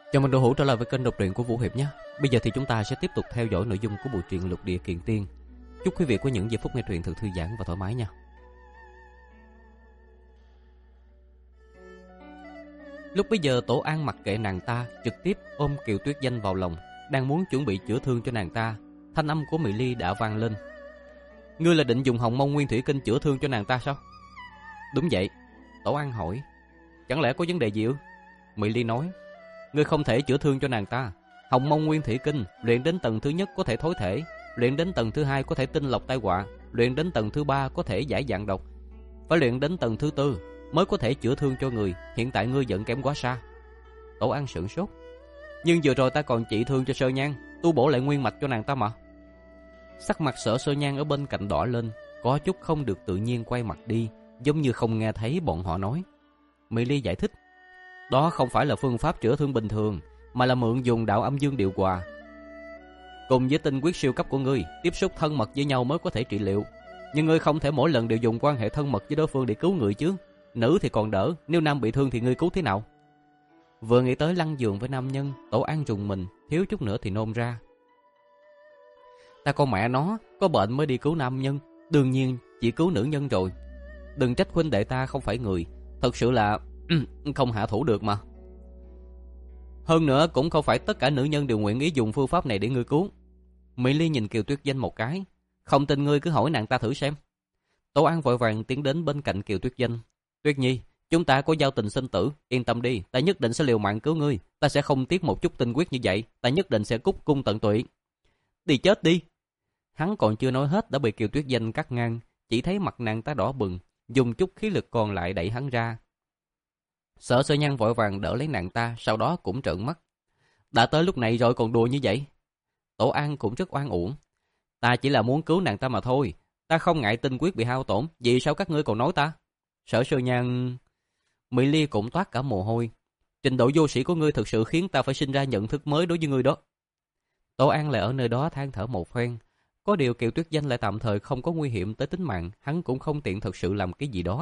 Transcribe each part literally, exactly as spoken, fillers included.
Chào mừng đội hữu trở lại với kênh đọc truyện của Vũ Hiệp nhé. Bây giờ thì chúng ta sẽ tiếp tục theo dõi nội dung của bộ truyện Lục Địa Kiện Tiên. Chúc quý vị có những giây phút nghe truyện thật thư giãn và thoải mái nha. Lúc bấy giờ Tổ An mặc kệ nàng ta, trực tiếp ôm Kiều Tuyết Danh vào lòng, đang muốn chuẩn bị chữa thương cho nàng ta. Thanh âm của Mỹ Ly đã vang lên. Ngươi là định dùng Hồng Mông Nguyên Thủy Kinh chữa thương cho nàng ta sao? Đúng vậy. Tổ An hỏi. Chẳng lẽ có vấn đề gì ư? Mỹ Ly nói. Ngươi không thể chữa thương cho nàng ta. Hồng Mông Nguyên Thủy Kinh luyện đến tầng thứ nhất có thể thối thể, luyện đến tầng thứ hai có thể tinh lọc tai họa, luyện đến tầng thứ ba có thể giải dạng độc, phải luyện đến tầng thứ tư mới có thể chữa thương cho người. Hiện tại ngươi vẫn kém quá xa. Tổ An sửng sốt. Nhưng vừa rồi ta còn trị thương cho Sơ Nhan, tu bổ lại nguyên mạch cho nàng ta mà. Sắc mặt Sở Sơ Nhan ở bên cạnh đỏ lên, có chút không được tự nhiên quay mặt đi, giống như không nghe thấy bọn họ nói. Mỹ Ly giải thích. Đó không phải là phương pháp chữa thương bình thường, mà là mượn dùng đạo âm dương điều hòa. Cùng với tinh quyết siêu cấp của ngươi, tiếp xúc thân mật với nhau mới có thể trị liệu. Nhưng ngươi không thể mỗi lần đều dùng quan hệ thân mật với đối phương để cứu người chứ. Nữ thì còn đỡ, nếu nam bị thương thì ngươi cứu thế nào? Vừa nghĩ tới lăn giường với nam nhân, Tổ An rùng mình, thiếu chút nữa thì nôn ra. Ta con mẹ nó, có bệnh mới đi cứu nam nhân, đương nhiên chỉ cứu nữ nhân rồi. Đừng trách huynh đệ ta không phải người, thật sự là không hạ thủ được mà. Hơn nữa cũng không phải tất cả nữ nhân đều nguyện ý dùng phương pháp này để ngươi cứu. Mỹ Ly nhìn Kiều Tuyết Danh một cái. Không tin ngươi cứ hỏi nàng ta thử xem. Tổ An vội vàng tiến đến bên cạnh Kiều Tuyết Danh. Tuyết Nhi, chúng ta có giao tình sinh tử, yên tâm đi, ta nhất định sẽ liều mạng cứu ngươi. Ta sẽ không tiếc một chút tinh quyết như vậy, ta nhất định sẽ cúc cung tận tụy. Đi chết đi. Hắn còn chưa nói hết đã bị Kiều Tuyết Danh cắt ngang. Chỉ thấy mặt nàng ta đỏ bừng, dùng chút khí lực còn lại đẩy hắn ra. Sở Sơ Nhan vội vàng đỡ lấy nàng ta, sau đó cũng trợn mắt. Đã tới lúc này rồi còn đùa như vậy? Tổ An cũng rất oan uổng. Ta chỉ là muốn cứu nàng ta mà thôi, ta không ngại tinh quyết bị hao tổn, vì sao các ngươi còn nói ta? Sở Sơ Nhan... Mỹ Ly cũng toát cả mồ hôi. Trình độ vô sĩ của ngươi thực sự khiến ta phải sinh ra nhận thức mới đối với ngươi đó. Tổ An lại ở nơi đó than thở một phen. Có điều Kiều Tuyết Danh lại tạm thời không có nguy hiểm tới tính mạng, hắn cũng không tiện thật sự làm cái gì đó.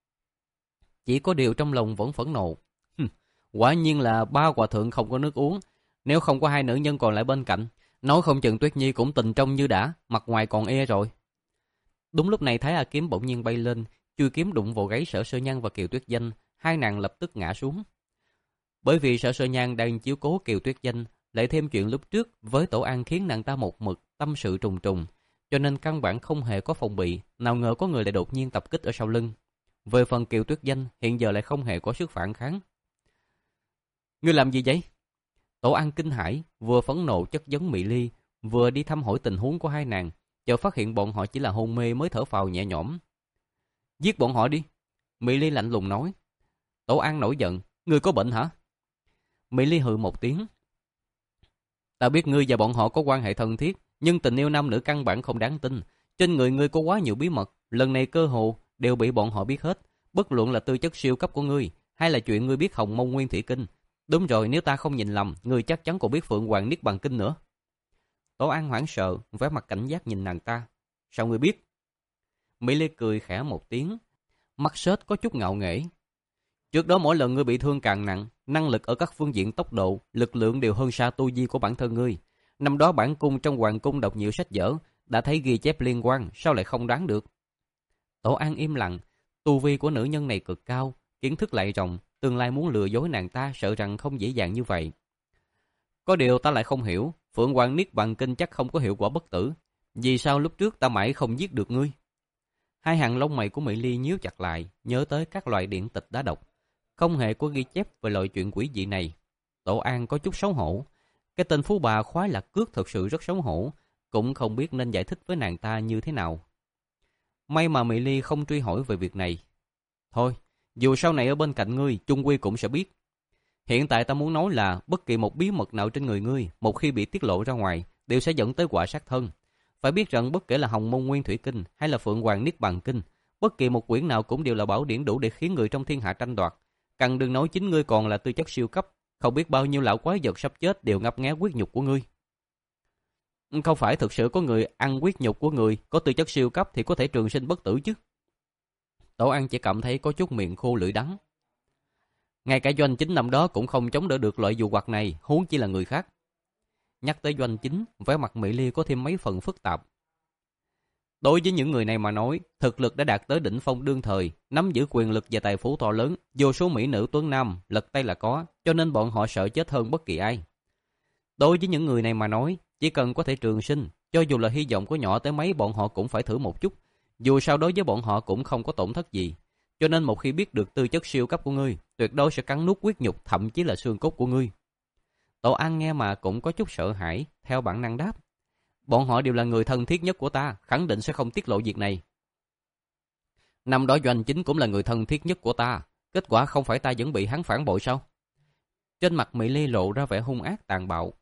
Chỉ có điều trong lòng vẫn phẫn nộ. Hừm, quả nhiên là ba hòa thượng không có nước uống. Nếu không có hai nữ nhân còn lại bên cạnh, nói không chừng Tuyết Nhi cũng tình trong như đã, mặt ngoài còn e rồi. Đúng lúc này Thái A Kiếm bỗng nhiên bay lên, chui kiếm đụng vào gáy Sở Sơ Nhan và Kiều Tuyết Danh, hai nàng lập tức ngã xuống. Bởi vì Sở Sơ Nhan đang chiếu cố Kiều Tuyết Danh, lại thêm chuyện lúc trước với Tổ An khiến nàng ta một mực tâm sự trùng trùng, cho nên căn bản không hề có phòng bị, nào ngờ có người lại đột nhiên tập kích ở sau lưng. Về phần Kiều Tuyết Danh hiện giờ lại không hề có sức phản kháng. Ngươi làm gì vậy? Tổ An kinh hãi, vừa phẫn nộ chất vấn Mỹ Ly, vừa đi thăm hỏi tình huống của hai nàng, chợt phát hiện bọn họ chỉ là hôn mê mới thở phào nhẹ nhõm. Giết bọn họ đi. Mỹ Ly lạnh lùng nói. Tổ An nổi giận. Ngươi có bệnh hả? Mỹ Ly hừ một tiếng. Ta biết ngươi và bọn họ có quan hệ thân thiết, nhưng tình yêu nam nữ căn bản không đáng tin. Trên người ngươi có quá nhiều bí mật, lần này cơ hồ đều bị bọn họ biết hết, bất luận là tư chất siêu cấp của ngươi hay là chuyện ngươi biết Hồng Mông Nguyên Thủy Kinh. Đúng rồi, nếu ta không nhìn lầm, ngươi chắc chắn còn biết Phượng Hoàng Niết Bàn Kinh nữa. Tổ An hoảng sợ, vẻ mặt cảnh giác nhìn nàng ta. Sao ngươi biết? Mỹ Lê cười khẽ một tiếng, mắt sết có chút ngạo nghễ. Trước đó mỗi lần ngươi bị thương càng nặng, năng lực ở các phương diện tốc độ, lực lượng đều hơn xa tu vi của bản thân ngươi. Năm đó bản cung trong hoàng cung đọc nhiều sách vở, đã thấy ghi chép liên quan, sao lại không đoán được? Tổ An im lặng, tu vi của nữ nhân này cực cao, kiến thức lại rộng, tương lai muốn lừa dối nàng ta sợ rằng không dễ dàng như vậy. Có điều ta lại không hiểu, Phượng Hoàng Niết Bàn Kinh chắc không có hiệu quả bất tử, vì sao lúc trước ta mãi không giết được ngươi? Hai hàng lông mày của Mỹ Ly nhíu chặt lại, nhớ tới các loại điển tịch đã đọc, không hề có ghi chép về loại chuyện quỷ dị này. Tổ An có chút xấu hổ, cái tên phú bà khoái lạc cước thật sự rất xấu hổ, cũng không biết nên giải thích với nàng ta như thế nào. May mà Mỹ Ly không truy hỏi về việc này. Thôi, dù sau này ở bên cạnh ngươi, chung quy cũng sẽ biết. Hiện tại ta muốn nói là bất kỳ một bí mật nào trên người ngươi, một khi bị tiết lộ ra ngoài, đều sẽ dẫn tới quả sát thân. Phải biết rằng bất kể là Hồng Mông Nguyên Thủy Kinh hay là Phượng Hoàng Niết Bàn Kinh, bất kỳ một quyển nào cũng đều là bảo điển đủ để khiến người trong thiên hạ tranh đoạt. Càng đừng nói chính ngươi còn là tư chất siêu cấp, không biết bao nhiêu lão quái vật sắp chết đều ngấp nghé huyết nhục của ngươi. Không phải thực sự có người ăn huyết nhục của người có tư chất siêu cấp thì có thể trường sinh bất tử chứ? Tổ An chỉ cảm thấy có chút miệng khô lưỡi đắng. Ngay cả Doanh Chính năm đó cũng không chống đỡ được loại dụ hoặc này, huống chi là người khác. Nhắc tới Doanh Chính, vẻ mặt Mỹ Ly có thêm mấy phần phức tạp. Đối với những người này mà nói, thực lực đã đạt tới đỉnh phong đương thời, nắm giữ quyền lực và tài phú to lớn, vô số mỹ nữ tuấn nam, lật tay là có, cho nên bọn họ sợ chết hơn bất kỳ ai. Đối với những người này mà nói, chỉ cần có thể trường sinh, cho dù là hy vọng có nhỏ tới mấy bọn họ cũng phải thử một chút. Dù sao đối với bọn họ cũng không có tổn thất gì. Cho nên một khi biết được tư chất siêu cấp của ngươi, tuyệt đối sẽ cắn nuốt huyết nhục, thậm chí là xương cốt của ngươi. Tổ An nghe mà cũng có chút sợ hãi, theo bản năng đáp. Bọn họ đều là người thân thiết nhất của ta, khẳng định sẽ không tiết lộ việc này. Năm đó Doanh Chính cũng là người thân thiết nhất của ta, kết quả không phải ta vẫn bị hắn phản bội sao? Trên mặt Mỹ Ly lộ ra vẻ hung ác tàn bạo.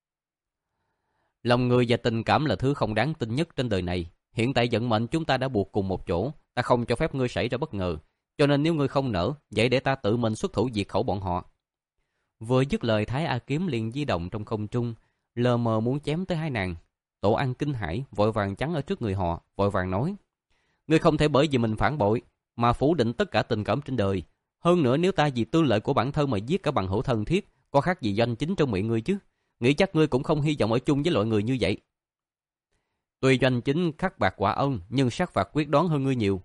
Lòng người và tình cảm là thứ không đáng tin nhất trên đời này. Hiện tại vận mệnh chúng ta đã buộc cùng một chỗ, ta không cho phép ngươi xảy ra bất ngờ. Cho nên nếu ngươi không nỡ, vậy để ta tự mình xuất thủ diệt khẩu bọn họ. Vừa dứt lời, Thái A kiếm liền di động trong không trung, lờ mờ muốn chém tới hai nàng. Tổ An kinh hãi, vội vàng chắn ở trước người họ, vội vàng nói: ngươi không thể bởi vì mình phản bội mà phủ định tất cả tình cảm trên đời. Hơn nữa nếu ta vì tư lợi của bản thân mà giết cả bằng hữu thân thiết, có khác gì Doanh Chính trong miệng ngươi chứ? Nghĩ chắc ngươi cũng không hy vọng ở chung với loại người như vậy. Tuy Doanh Chính khắc bạc quả ân, nhưng sát phạt quyết đoán hơn ngươi nhiều.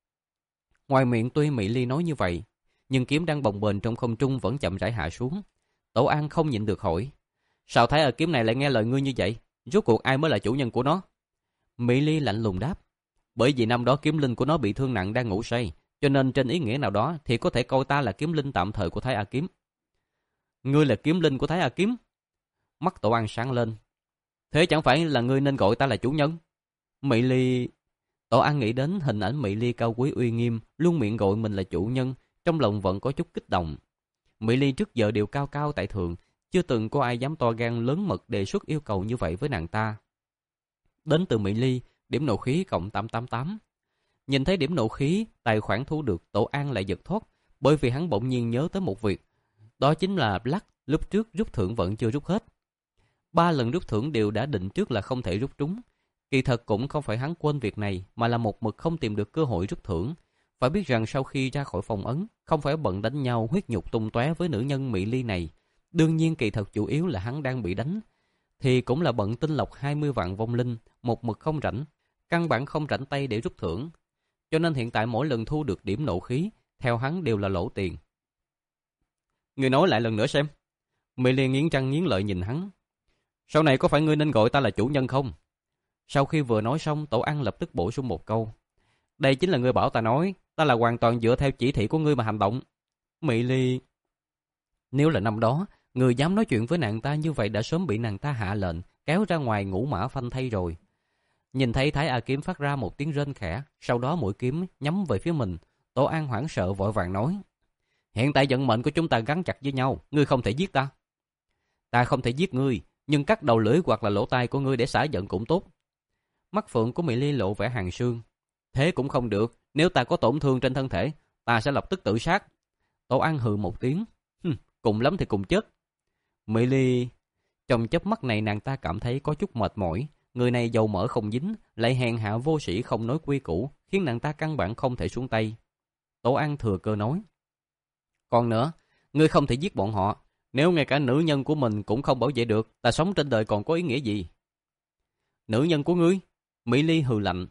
Ngoài miệng tuy Mỹ Ly nói như vậy, nhưng kiếm đang bồng bềnh trong không trung vẫn chậm rãi hạ xuống. Tổ An không nhịn được hỏi: sao Thái ở kiếm này lại nghe lời ngươi như vậy? Rốt cuộc ai mới là chủ nhân của nó? Mỹ Ly lạnh lùng đáp: bởi vì năm đó kiếm linh của nó bị thương nặng đang ngủ say, cho nên trên ý nghĩa nào đó thì có thể coi ta là kiếm linh tạm thời của Thái A Kiếm. Ngươi là kiếm linh của Thái A Kiếm? Mắt Tổ An sáng lên. Thế chẳng phải là ngươi nên gọi ta là chủ nhân? Mỹ Ly... Tổ An nghĩ đến hình ảnh Mỹ Ly cao quý uy nghiêm, luôn miệng gọi mình là chủ nhân, trong lòng vẫn có chút kích động. Mỹ Ly trước giờ đều cao cao tại thượng, chưa từng có ai dám to gan lớn mật đề xuất yêu cầu như vậy với nàng ta. Đến từ Mỹ Ly, điểm nộ khí cộng tám tám tám. Nhìn thấy điểm nộ khí, tài khoản thu được, Tổ An lại giật thoát, bởi vì hắn bỗng nhiên nhớ tới một việc. Đó chính là Black lúc trước rút thưởng vẫn chưa rút hết. Ba lần rút thưởng đều đã định trước là không thể rút trúng. Kỳ thật cũng không phải hắn quên việc này, mà là một mực không tìm được cơ hội rút thưởng. Phải biết rằng sau khi ra khỏi phòng ấn, không phải bận đánh nhau huyết nhục tung tóe với nữ nhân Mỹ Ly này. Đương nhiên kỳ thật chủ yếu là hắn đang bị đánh. Thì cũng là bận tinh lọc hai mươi vạn vong linh, một mực không rảnh, căn bản không rảnh tay để rút thưởng. Cho nên hiện tại mỗi lần thu được điểm nộ khí, theo hắn đều là lỗ tiền. Ngươi nói lại lần nữa xem. Mỹ Ly nghiến răng nghiến lợi nhìn hắn. Sau này có phải ngươi nên gọi ta là chủ nhân không? Sau khi vừa nói xong, Tổ An lập tức bổ sung một câu. Đây chính là ngươi bảo ta nói, ta là hoàn toàn dựa theo chỉ thị của ngươi mà hành động. Mỹ Ly... Nếu là năm đó, người dám nói chuyện với nàng ta như vậy đã sớm bị nàng ta hạ lệnh, kéo ra ngoài ngũ mã phanh thây rồi. Nhìn thấy Thái A Kiếm phát ra một tiếng rên khẽ, sau đó mũi kiếm nhắm về phía mình, Tổ An hoảng sợ vội vàng nói. Hiện tại vận mệnh của chúng ta gắn chặt với nhau, ngươi không thể giết ta. Ta không thể giết ngươi, nhưng cắt đầu lưỡi hoặc là lỗ tai của ngươi để xả giận cũng tốt. Mắt phượng của Mỹ Ly lộ vẻ hàn sương. Thế cũng không được, nếu ta có tổn thương trên thân thể, ta sẽ lập tức tự sát. Tổ An hừ một tiếng. Cùng lắm thì cùng chết. Mỹ Ly... Trong chớp mắt này nàng ta cảm thấy có chút mệt mỏi. Người này dầu mỡ không dính, lại hèn hạ vô sĩ không nói quy củ, khiến nàng ta căn bản không thể xuống tay. Tổ An thừa cơ nói. Còn nữa, ngươi không thể giết bọn họ. Nếu ngay cả nữ nhân của mình cũng không bảo vệ được, ta sống trên đời còn có ý nghĩa gì? Nữ nhân của ngươi? Mỹ Ly hừ lạnh.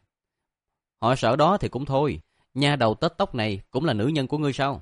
Họ sợ đó thì cũng thôi. Nha đầu tết tóc này cũng là nữ nhân của ngươi sao?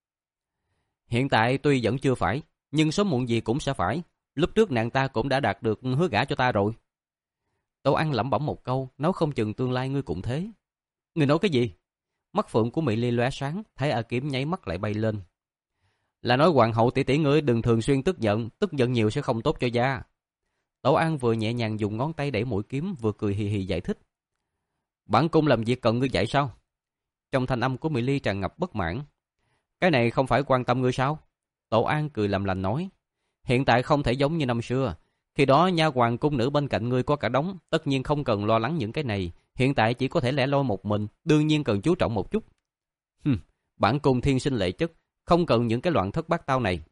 Hiện tại tuy vẫn chưa phải, nhưng sớm muộn gì cũng sẽ phải. Lúc trước nàng ta cũng đã đạt được hứa gả cho ta rồi. Tổ An lẩm bẩm một câu, nói không chừng tương lai ngươi cũng thế. Ngươi nói cái gì? Mắt phượng của Mỹ Ly lóe sáng, Thái A Kiếm nháy mắt lại bay lên. Là nói hoàng hậu tỷ tỷ ngươi đừng thường xuyên tức giận, tức giận nhiều sẽ không tốt cho da. Tổ An vừa nhẹ nhàng dùng ngón tay đẩy mũi kiếm, vừa cười hì hì giải thích. Bản cung làm việc cần ngươi dạy sao? Trong thanh âm của Mỹ Ly tràn ngập bất mãn. Cái này không phải quan tâm ngươi sao? Tổ An cười làm lành nói. Hiện tại không thể giống như năm xưa. Khi đó nha hoàn cung nữ bên cạnh ngươi có cả đống, tất nhiên không cần lo lắng những cái này. Hiện tại chỉ có thể lẻ loi một mình, đương nhiên cần chú trọng một chút. Hừm, bản cung thiên sinh lệ chất, không cần những cái loạn thất bát tao này.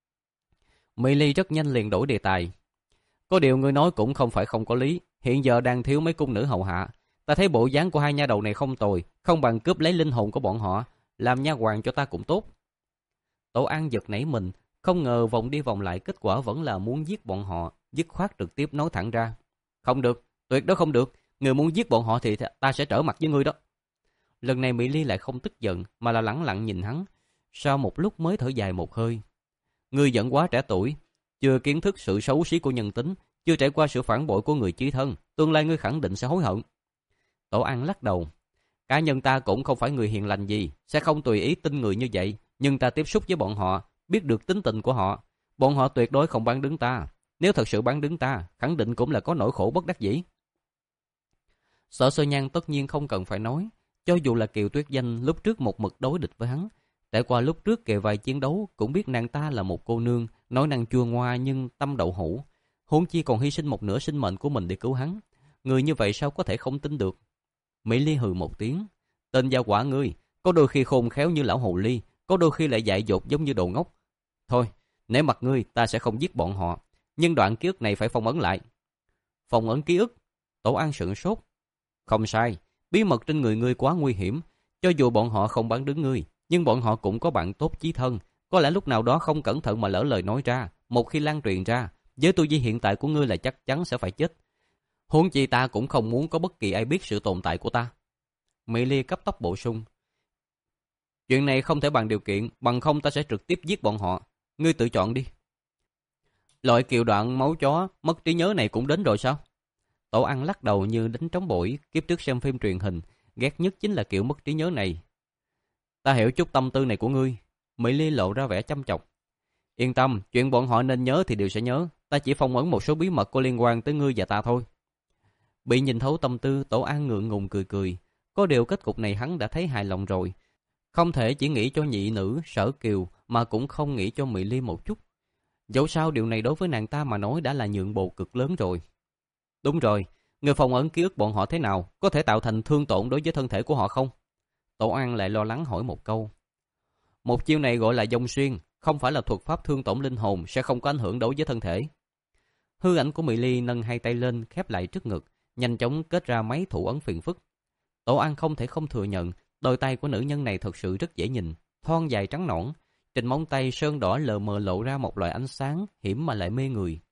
Mỹ Ly rất nhanh liền đổi đề tài. Có điều ngươi nói cũng không phải không có lý. Hiện giờ đang thiếu mấy cung nữ hầu hạ. Ta thấy bộ dáng của hai nha đầu này không tồi, không bằng cướp lấy linh hồn của bọn họ, làm nha hoàn cho ta cũng tốt. Tổ An giật nảy mình, không ngờ vòng đi vòng lại kết quả vẫn là muốn giết bọn họ, dứt khoát trực tiếp nói thẳng ra. Không được, tuyệt đối không được, người muốn giết bọn họ thì ta sẽ trở mặt với ngươi đó. Lần này Mỹ Ly lại không tức giận mà là lẳng lặng nhìn hắn, sau một lúc mới thở dài một hơi. Ngươi vẫn quá trẻ tuổi, chưa kiến thức sự xấu xí của nhân tính, chưa trải qua sự phản bội của người chí thân, tương lai ngươi khẳng định sẽ hối hận. Tổ An lắc đầu. Cá nhân ta cũng không phải người hiền lành gì, sẽ không tùy ý tin người như vậy, nhưng ta tiếp xúc với bọn họ, biết được tính tình của họ. Bọn họ tuyệt đối không bán đứng ta. Nếu thật sự bán đứng ta, khẳng định cũng là có nỗi khổ bất đắc dĩ. Sở Sơ Nhan tất nhiên không cần phải nói, cho dù là Kiều Tuyết Danh lúc trước một mực đối địch với hắn, trải qua lúc trước kề vai chiến đấu cũng biết nàng ta là một cô nương, nói năng chua ngoa nhưng tâm đậu hũ, huống chi còn hy sinh một nửa sinh mệnh của mình để cứu hắn. Người như vậy sao có thể không tin được? Mỹ Ly hừ một tiếng. Tên gia quả ngươi, có đôi khi khôn khéo như lão hồ ly, có đôi khi lại dại dột giống như đồ ngốc. Thôi, nể mặt ngươi, ta sẽ không giết bọn họ, nhưng đoạn ký ức này phải phong ấn lại. Phong ấn ký ức? Tổ An sửng sốt. Không sai, bí mật trên người ngươi quá nguy hiểm, cho dù bọn họ không bán đứng ngươi, nhưng bọn họ cũng có bạn tốt chí thân, có lẽ lúc nào đó không cẩn thận mà lỡ lời nói ra, một khi lan truyền ra, với tu vi hiện tại của ngươi là chắc chắn sẽ phải chết. Huống chi ta cũng không muốn có bất kỳ ai biết sự tồn tại của ta. Mỹ Ly cấp tốc bổ sung. Chuyện này không thể bàn điều kiện, bằng không ta sẽ trực tiếp giết bọn họ. Ngươi tự chọn đi. Loại kiều đoạn máu chó, mất trí nhớ này cũng đến rồi sao? Tổ Ăn lắc đầu như đánh trống bổi, kiếp trước xem phim truyền hình, ghét nhất chính là kiểu mất trí nhớ này. Ta hiểu chút tâm tư này của ngươi. Mỹ Ly lộ ra vẻ chăm chọc. Yên tâm, chuyện bọn họ nên nhớ thì đều sẽ nhớ. Ta chỉ phong ấn một số bí mật có liên quan tới ngươi và ta thôi. Bị nhìn thấu tâm tư, Tổ An ngượng ngùng cười cười. Có điều kết cục này hắn đã thấy hài lòng rồi. Không thể chỉ nghĩ cho nhị nữ Sở Kiều mà cũng không nghĩ cho Mỹ Ly một chút. Dẫu sao điều này đối với nàng ta mà nói đã là nhượng bộ cực lớn rồi. Đúng rồi, người phong ấn ký ức bọn họ thế nào, có thể tạo thành thương tổn đối với thân thể của họ không? Tổ An lại lo lắng hỏi một câu. Một chiêu này gọi là dông xuyên, không phải là thuật pháp thương tổn linh hồn, sẽ không có ảnh hưởng đối với thân thể. Hư ảnh của Mỹ Ly nâng hai tay lên khép lại trước ngực, nhanh chóng kết ra mấy thủ ấn phiền phức. Tổ An không thể không thừa nhận, đôi tay của nữ nhân này thật sự rất dễ nhìn, thon dài trắng nõn, trên móng tay sơn đỏ lờ mờ lộ ra một loại ánh sáng hiểm mà lại mê người.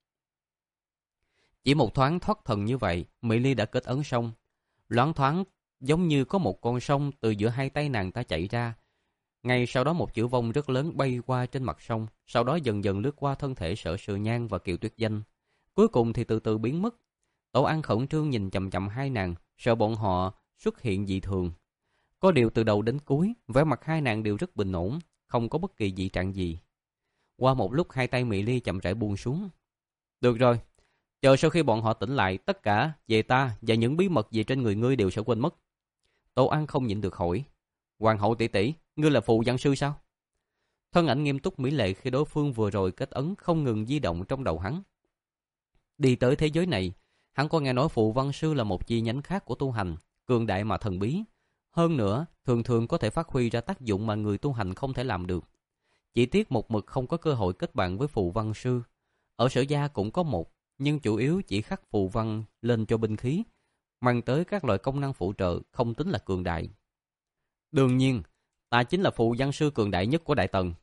Chỉ một thoáng thoát thần như vậy, Mỹ Ly đã kết ấn xong. Loáng thoáng giống như có một con sông từ giữa hai tay nàng ta chảy ra. Ngay sau đó một chữ vong rất lớn bay qua trên mặt sông, sau đó dần dần lướt qua thân thể Sở Sơ Nhan và Kiều Tuyết Danh, cuối cùng thì từ từ biến mất. Tổ An khẩn trương nhìn chằm chằm hai nàng, sợ bọn họ xuất hiện dị thường. Có điều từ đầu đến cuối, vẻ mặt hai nàng đều rất bình ổn, không có bất kỳ dị trạng gì. Qua một lúc hai tay Mỹ Ly chậm rãi buông xuống. Được rồi, chờ sau khi bọn họ tỉnh lại, tất cả về ta và những bí mật gì trên người ngươi đều sẽ quên mất. Tổ An không nhịn được hỏi. Hoàng hậu tỷ tỷ, ngươi là phù văn sư sao? Thân ảnh nghiêm túc mỹ lệ khi đối phương vừa rồi kết ấn không ngừng di động trong đầu hắn. Đi tới thế giới này, hắn có nghe nói phù văn sư là một chi nhánh khác của tu hành, cường đại mà thần bí. Hơn nữa, thường thường có thể phát huy ra tác dụng mà người tu hành không thể làm được. Chỉ tiếc một mực không có cơ hội kết bạn với phù văn sư. Ở Sở Gia cũng có một, nhưng chủ yếu chỉ khắc phù văn lên cho binh khí, mang tới các loại công năng phụ trợ không tính là cường đại. Đương nhiên, ta chính là phù văn sư cường đại nhất của Đại Tần.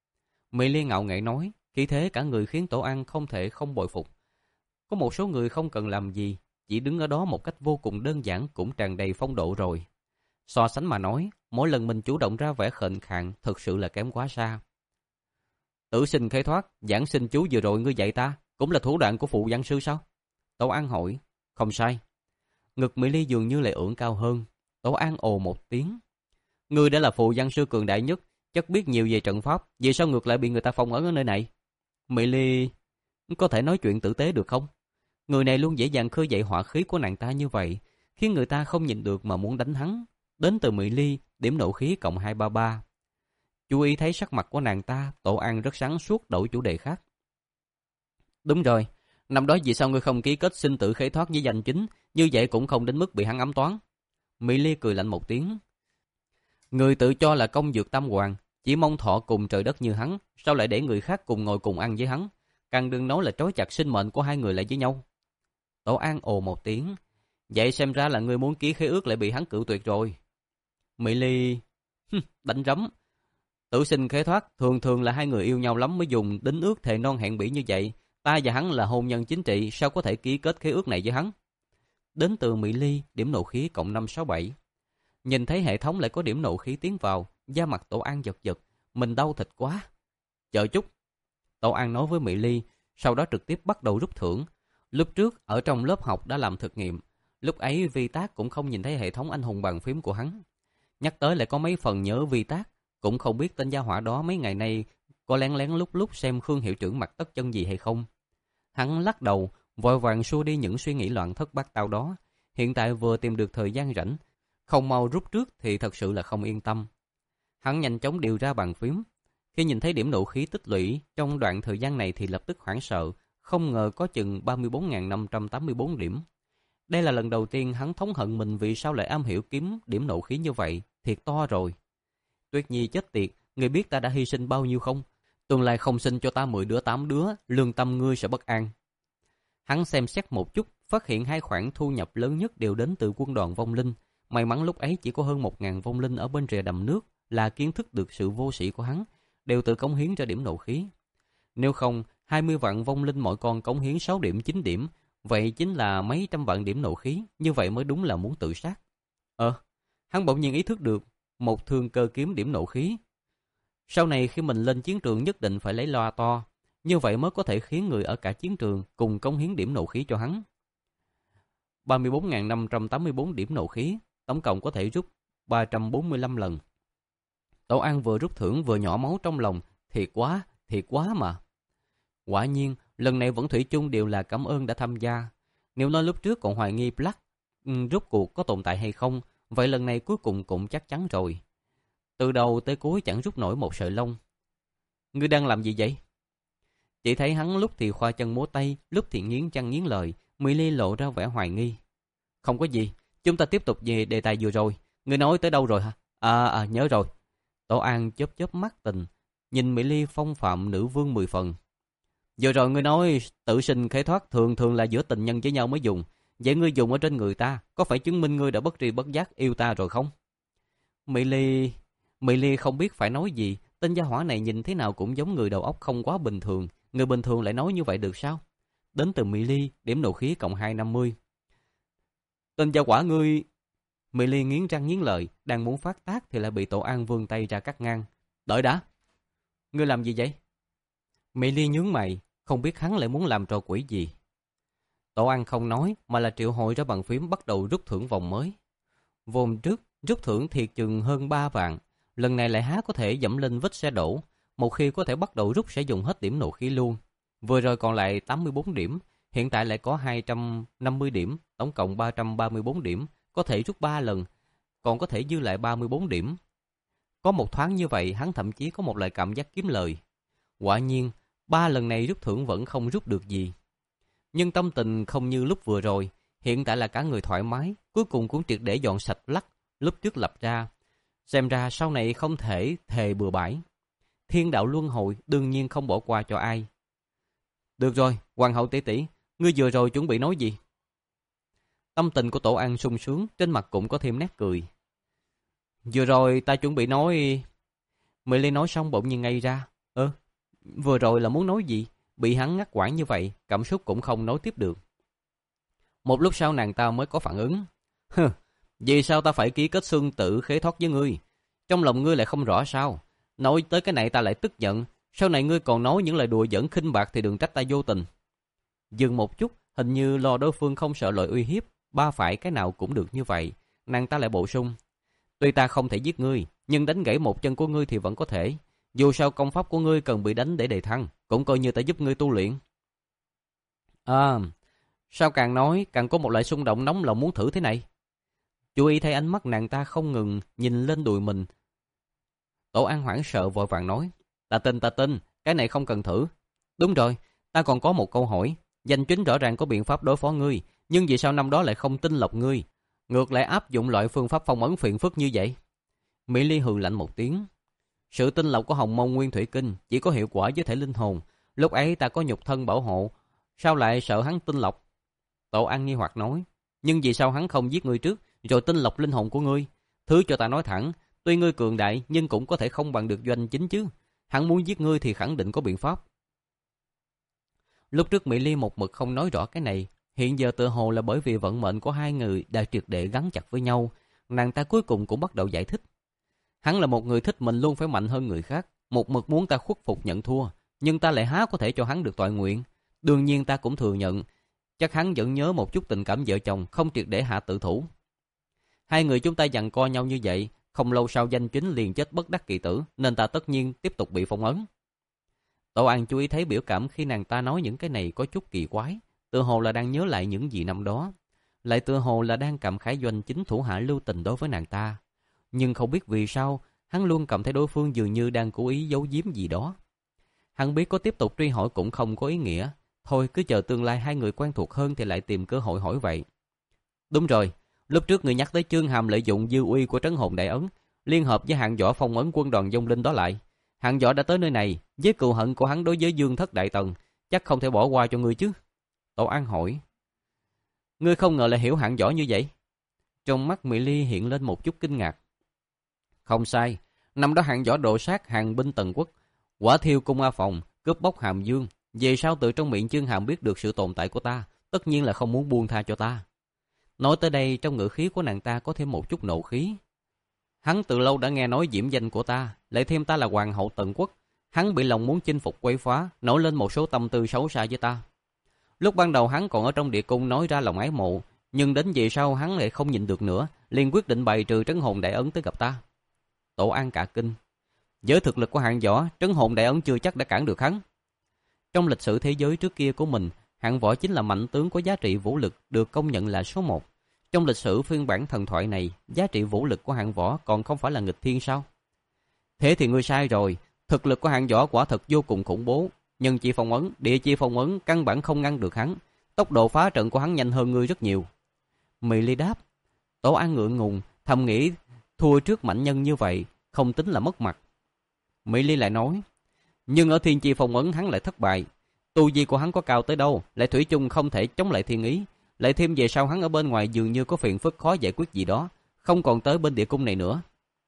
Mỹ Liên ngạo nghễ nói, khí thế cả người khiến Tổ An không thể không bội phục. Có một số người không cần làm gì, chỉ đứng ở đó một cách vô cùng đơn giản cũng tràn đầy phong độ rồi. So sánh mà nói, mỗi lần mình chủ động ra vẻ khệnh khạng thực sự là kém quá xa. Tử sinh khai thoát, giảng sinh chú vừa rồi ngươi dạy ta, cũng là thủ đoạn của phụ văn sư sao? Tổ An hỏi. Không sai. Ngực Mỹ Ly dường như lại ưỡn cao hơn. Tổ An ồ một tiếng. Ngươi đã là phụ văn sư cường đại nhất, chắc biết nhiều về trận pháp, vì sao ngược lại bị người ta phong ấn ở nơi này? Mỹ Ly có thể nói chuyện tử tế được không? Người này luôn dễ dàng khơi dậy hỏa khí của nàng ta như vậy, khiến người ta không nhịn được mà muốn đánh hắn. Đến từ Mỹ Ly, điểm nộ khí cộng hai ba ba. Chú ý thấy sắc mặt của nàng ta, Tổ An rất sáng suốt đổi chủ đề khác. Đúng rồi, năm đó vì sao ngươi không ký kết sinh tử khế thoát với danh chính, như vậy cũng không đến mức bị hắn ám toán. Mỹ Ly cười lạnh một tiếng. Người tự cho là công dược tam hoàng, chỉ mong thọ cùng trời đất như hắn, sao lại để người khác cùng ngồi cùng ăn với hắn? Càng đừng nói là trói chặt sinh mệnh của hai người lại với nhau. Tổ An ồ một tiếng. Vậy xem ra là ngươi muốn ký khế ước lại bị hắn cự tuyệt rồi. Mỹ Ly đánh rắm. Tử sinh khế thoát thường thường là hai người yêu nhau lắm mới dùng đính ước thề non hẹn bỉ như vậy. Ta và hắn là hôn nhân chính trị, sao có thể ký kết khế ước này với hắn? Đến từ Mỹ Ly, điểm nộ khí cộng năm sáu bảy. Nhìn thấy hệ thống lại có điểm nộ khí tiến vào, da mặt Tổ An giật giật, mình đau thịt quá. Chờ chút. Tổ An nói với Mỹ Ly, sau đó trực tiếp bắt đầu rút thưởng. Lúc trước, ở trong lớp học đã làm thực nghiệm. Lúc ấy Vi Tác cũng không nhìn thấy hệ thống anh hùng bàn phím của hắn. Nhắc tới lại có mấy phần nhớ Vi Tác, cũng không biết tên gia hỏa đó mấy ngày nay có lén lén lúc lúc xem Khương hiệu trưởng mặt tất chân gì hay không. Hắn lắc đầu, vội vàng xua đi những suy nghĩ loạn thất bát tao đó. Hiện tại vừa tìm được thời gian rảnh, không mau rút trước thì thật sự là không yên tâm. Hắn nhanh chóng điều ra bàn phím. Khi nhìn thấy điểm nộ khí tích lũy trong đoạn thời gian này thì lập tức hoảng sợ, không ngờ có chừng ba mươi bốn nghìn năm trăm tám mươi bốn điểm. Đây là lần đầu tiên hắn thống hận mình vì sao lại am hiểu kiếm điểm nộ khí như vậy, thiệt to rồi. Tuyết Nhi chết tiệt, ngươi biết ta đã hy sinh bao nhiêu không? Tương lai không sinh cho ta mười đứa tám đứa, lương tâm ngươi sẽ bất an. Hắn xem xét một chút, phát hiện hai khoản thu nhập lớn nhất đều đến từ quân đoàn vong linh. May mắn lúc ấy chỉ có hơn một nghìn vong linh ở bên rìa đầm nước là kiến thức được sự vô sĩ của hắn, đều tự cống hiến cho điểm nộ khí. Nếu không, hai mươi vạn vong linh mỗi con cống hiến sáu điểm chín điểm, vậy chính là mấy trăm vạn điểm nộ khí, như vậy mới đúng là muốn tự sát. Ờ, hắn bỗng nhiên ý thức được, một thương cơ kiếm điểm nộ khí. Sau này khi mình lên chiến trường nhất định phải lấy loa to, như vậy mới có thể khiến người ở cả chiến trường cùng cống hiến điểm nộ khí cho hắn. ba mươi bốn nghìn năm trăm tám mươi bốn điểm nộ khí, tổng cộng có thể rút ba trăm bốn mươi lăm lần. Tổ An vừa rút thưởng vừa nhỏ máu trong lòng, thiệt quá, thiệt quá mà. Quả nhiên, lần này vẫn thủy chung đều là cảm ơn đã tham gia. Nếu nói lúc trước còn hoài nghi Black rút cuộc có tồn tại hay không, vậy lần này cuối cùng cũng chắc chắn rồi. Từ đầu tới cuối chẳng rút nổi một sợi lông. Ngươi đang làm gì vậy? Chỉ thấy hắn lúc thì khoa chân múa tay, lúc thì nghiến răng nghiến lợi, Mỹ Ly lộ ra vẻ hoài nghi. Không có gì, chúng ta tiếp tục về đề tài vừa rồi. Ngươi nói tới đâu rồi hả? À, à nhớ rồi. Tổ An chớp chớp mắt tình, nhìn Mỹ Ly phong phạm nữ vương mười phần. Vừa rồi ngươi nói tự sinh khế thoát thường thường là giữa tình nhân với nhau mới dùng. Vậy ngươi dùng ở trên người ta, có phải chứng minh ngươi đã bất tri bất giác yêu ta rồi không? Mỹ Ly... Mỹ Ly không biết phải nói gì. Tên gia hỏa này nhìn thế nào cũng giống người đầu óc không quá bình thường. Người bình thường lại nói như vậy được sao? Đến từ Mỹ Ly, điểm nộ khí cộng hai trăm năm mươi. Tên gia hỏa ngươi... Mỹ Ly nghiến răng nghiến lợi, đang muốn phát tác thì lại bị Tổ An vươn tay ra cắt ngang. Đợi đã! Ngươi làm gì vậy? Mỹ Ly nhướng mày, không biết hắn lại muốn làm trò quỷ gì. Tổ An không nói, mà là triệu hồi ra bàn phím bắt đầu rút thưởng vòng mới. Vòng trước, rút thưởng thiệt chừng hơn ba vạn. Lần này lại há có thể dẫm lên vết xe đổ. Một khi có thể bắt đầu rút sẽ dùng hết điểm nộ khí luôn. Vừa rồi còn lại tám mươi bốn điểm, hiện tại lại có hai trăm năm mươi điểm, tổng cộng ba trăm ba mươi bốn điểm, có thể rút ba lần, còn có thể dư lại ba mươi bốn điểm. Có một thoáng như vậy, hắn thậm chí có một loại cảm giác kiếm lời. Quả nhiên, ba lần này rút thưởng vẫn không rút được gì. Nhưng tâm tình không như lúc vừa rồi, hiện tại là cả người thoải mái, cuối cùng cũng triệt để dọn sạch lắc, lúc trước lập ra. Xem ra sau này không thể thề bừa bãi. Thiên đạo luân hồi đương nhiên không bỏ qua cho ai. Được rồi, hoàng hậu tỷ tỷ, ngươi vừa rồi chuẩn bị nói gì? Tâm tình của Tổ An sung sướng, trên mặt cũng có thêm nét cười. Vừa rồi ta chuẩn bị nói... Mỹ Ly nói xong bỗng nhiên ngây ra. Ơ, vừa rồi là muốn nói gì? Bị hắn ngắt quãng như vậy, cảm xúc cũng không nói tiếp được. Một lúc sau nàng ta mới có phản ứng. Hừ, vì sao ta phải ký kết xương tử khế thoát với ngươi? Trong lòng ngươi lại không rõ sao? Nói tới cái này ta lại tức giận. Sau này ngươi còn nói những lời đùa giỡn khinh bạc thì đừng trách ta vô tình. Dừng một chút, hình như lo đối phương không sợ lời uy hiếp, ba phải cái nào cũng được như vậy. Nàng ta lại bổ sung. Tuy ta không thể giết ngươi, nhưng đánh gãy một chân của ngươi thì vẫn có thể. Dù sao công pháp của ngươi cần bị đánh để đề thăng, cũng coi như ta giúp ngươi tu luyện. À, sao càng nói càng có một loại xung động nóng lòng muốn thử thế này? Chú ý thấy ánh mắt nàng ta không ngừng nhìn lên đùi mình. Tổ An hoảng sợ vội vàng nói. Ta tin ta tin, cái này không cần thử. Đúng rồi, ta còn có một câu hỏi. Danh chính rõ ràng có biện pháp đối phó ngươi, nhưng vì sao năm đó lại không tinh lọc ngươi, ngược lại áp dụng loại phương pháp phong ấn phiền phức như vậy? Mỹ Ly hừ lạnh một tiếng. Sự tinh lọc của Hồng Mông Nguyên Thủy Kinh chỉ có hiệu quả với thể linh hồn. Lúc ấy ta có nhục thân bảo hộ, sao lại sợ hắn tinh lọc? Tổ An nghi hoặc nói. Nhưng vì sao hắn không giết ngươi trước, rồi tinh lọc linh hồn của ngươi? Thứ cho ta nói thẳng, Tuy ngươi cường đại nhưng cũng có thể không bằng được Doanh Chính chứ. Hắn muốn giết ngươi thì khẳng định có biện pháp. Lúc trước Mỹ Ly một mực không nói rõ cái này, hiện giờ tựa hồ là bởi vì vận mệnh của hai người đã triệt để gắn chặt với nhau, nàng ta cuối cùng cũng bắt đầu giải thích. Hắn là một người thích mình luôn phải mạnh hơn người khác, một mực muốn ta khuất phục nhận thua, nhưng ta lại há có thể cho hắn được toại nguyện. Đương nhiên ta cũng thừa nhận, chắc hắn vẫn nhớ một chút tình cảm vợ chồng, không triệt để hạ tử thủ. Hai người chúng ta giằng co nhau như vậy, không lâu sau Doanh Chính liền chết bất đắc kỳ tử, nên ta tất nhiên tiếp tục bị phong ấn. Tổ An chú ý thấy biểu cảm khi nàng ta nói những cái này có chút kỳ quái, tựa hồ là đang nhớ lại những gì năm đó, lại tựa hồ là đang cảm khái Doanh Chính thủ hạ lưu tình đối với nàng ta. Nhưng không biết vì sao, hắn luôn cảm thấy đối phương dường như đang cố ý giấu giếm gì đó. Hắn biết có tiếp tục truy hỏi cũng không có ý nghĩa, thôi cứ chờ tương lai hai người quen thuộc hơn thì lại tìm cơ hội hỏi vậy. Đúng rồi, lúc trước người nhắc tới Chương Hàm lợi dụng dư uy của Trấn Hồn Đại Ấn, liên hợp với hạng võ phong ấn quân đoàn Vong Linh đó lại. Hạng võ đã tới nơi này, với cừu hận của hắn đối với Dương Thất Đại Tần, chắc không thể bỏ qua cho ngươi chứ. Tổ An hỏi. Ngươi không ngờ lại hiểu hạng võ như vậy. Trong mắt Mỹ Ly hiện lên một chút kinh ngạc. Không sai, năm đó hạng võ độ sát hàng binh Tần Quốc, quả thiêu cung A Phòng, cướp bóc Hàm Dương. Về sau từ trong miệng Chương Hàm biết được sự tồn tại của ta, tất nhiên là không muốn buông tha cho ta. Nói tới đây, trong ngữ khí của nàng ta có thêm một chút nộ khí. Hắn từ lâu đã nghe nói diễm danh của ta, lại thêm ta là hoàng hậu Tần Quốc. Hắn bị lòng muốn chinh phục quấy phá, nổi lên một số tâm tư xấu xa với ta. Lúc ban đầu hắn còn ở trong địa cung nói ra lòng ái mộ, nhưng đến về sau hắn lại không nhịn được nữa, liền quyết định bày trừ Trấn Hồn Đại Ấn tới gặp ta. Tổ An cả kinh. Với thực lực của hạng võ, Trấn Hồn Đại Ấn chưa chắc đã cản được hắn. Trong lịch sử thế giới trước kia của mình, hạng võ chính là mạnh tướng có giá trị vũ lực được công nhận là số một. Trong lịch sử phiên bản thần thoại này, giá trị vũ lực của hạng võ còn không phải là nghịch thiên sao? Thế thì ngươi sai rồi, thực lực của hạng võ quả thật vô cùng khủng bố. Nhân chi phong ấn, địa chi phong ấn căn bản không ngăn được hắn. Tốc độ phá trận của hắn nhanh hơn ngươi rất nhiều. Mỹ Ly đáp. Tổ An ngượng ngùng, thầm nghĩ thua trước mạnh nhân như vậy, không tính là mất mặt. Mỹ Ly lại nói. Nhưng ở thiên chi phong ấn hắn lại thất bại. Tu vi của hắn có cao tới đâu, lại thủy chung không thể chống lại thiên ý. Lại thêm về sau hắn ở bên ngoài dường như có phiền phức khó giải quyết gì đó, không còn tới bên địa cung này nữa.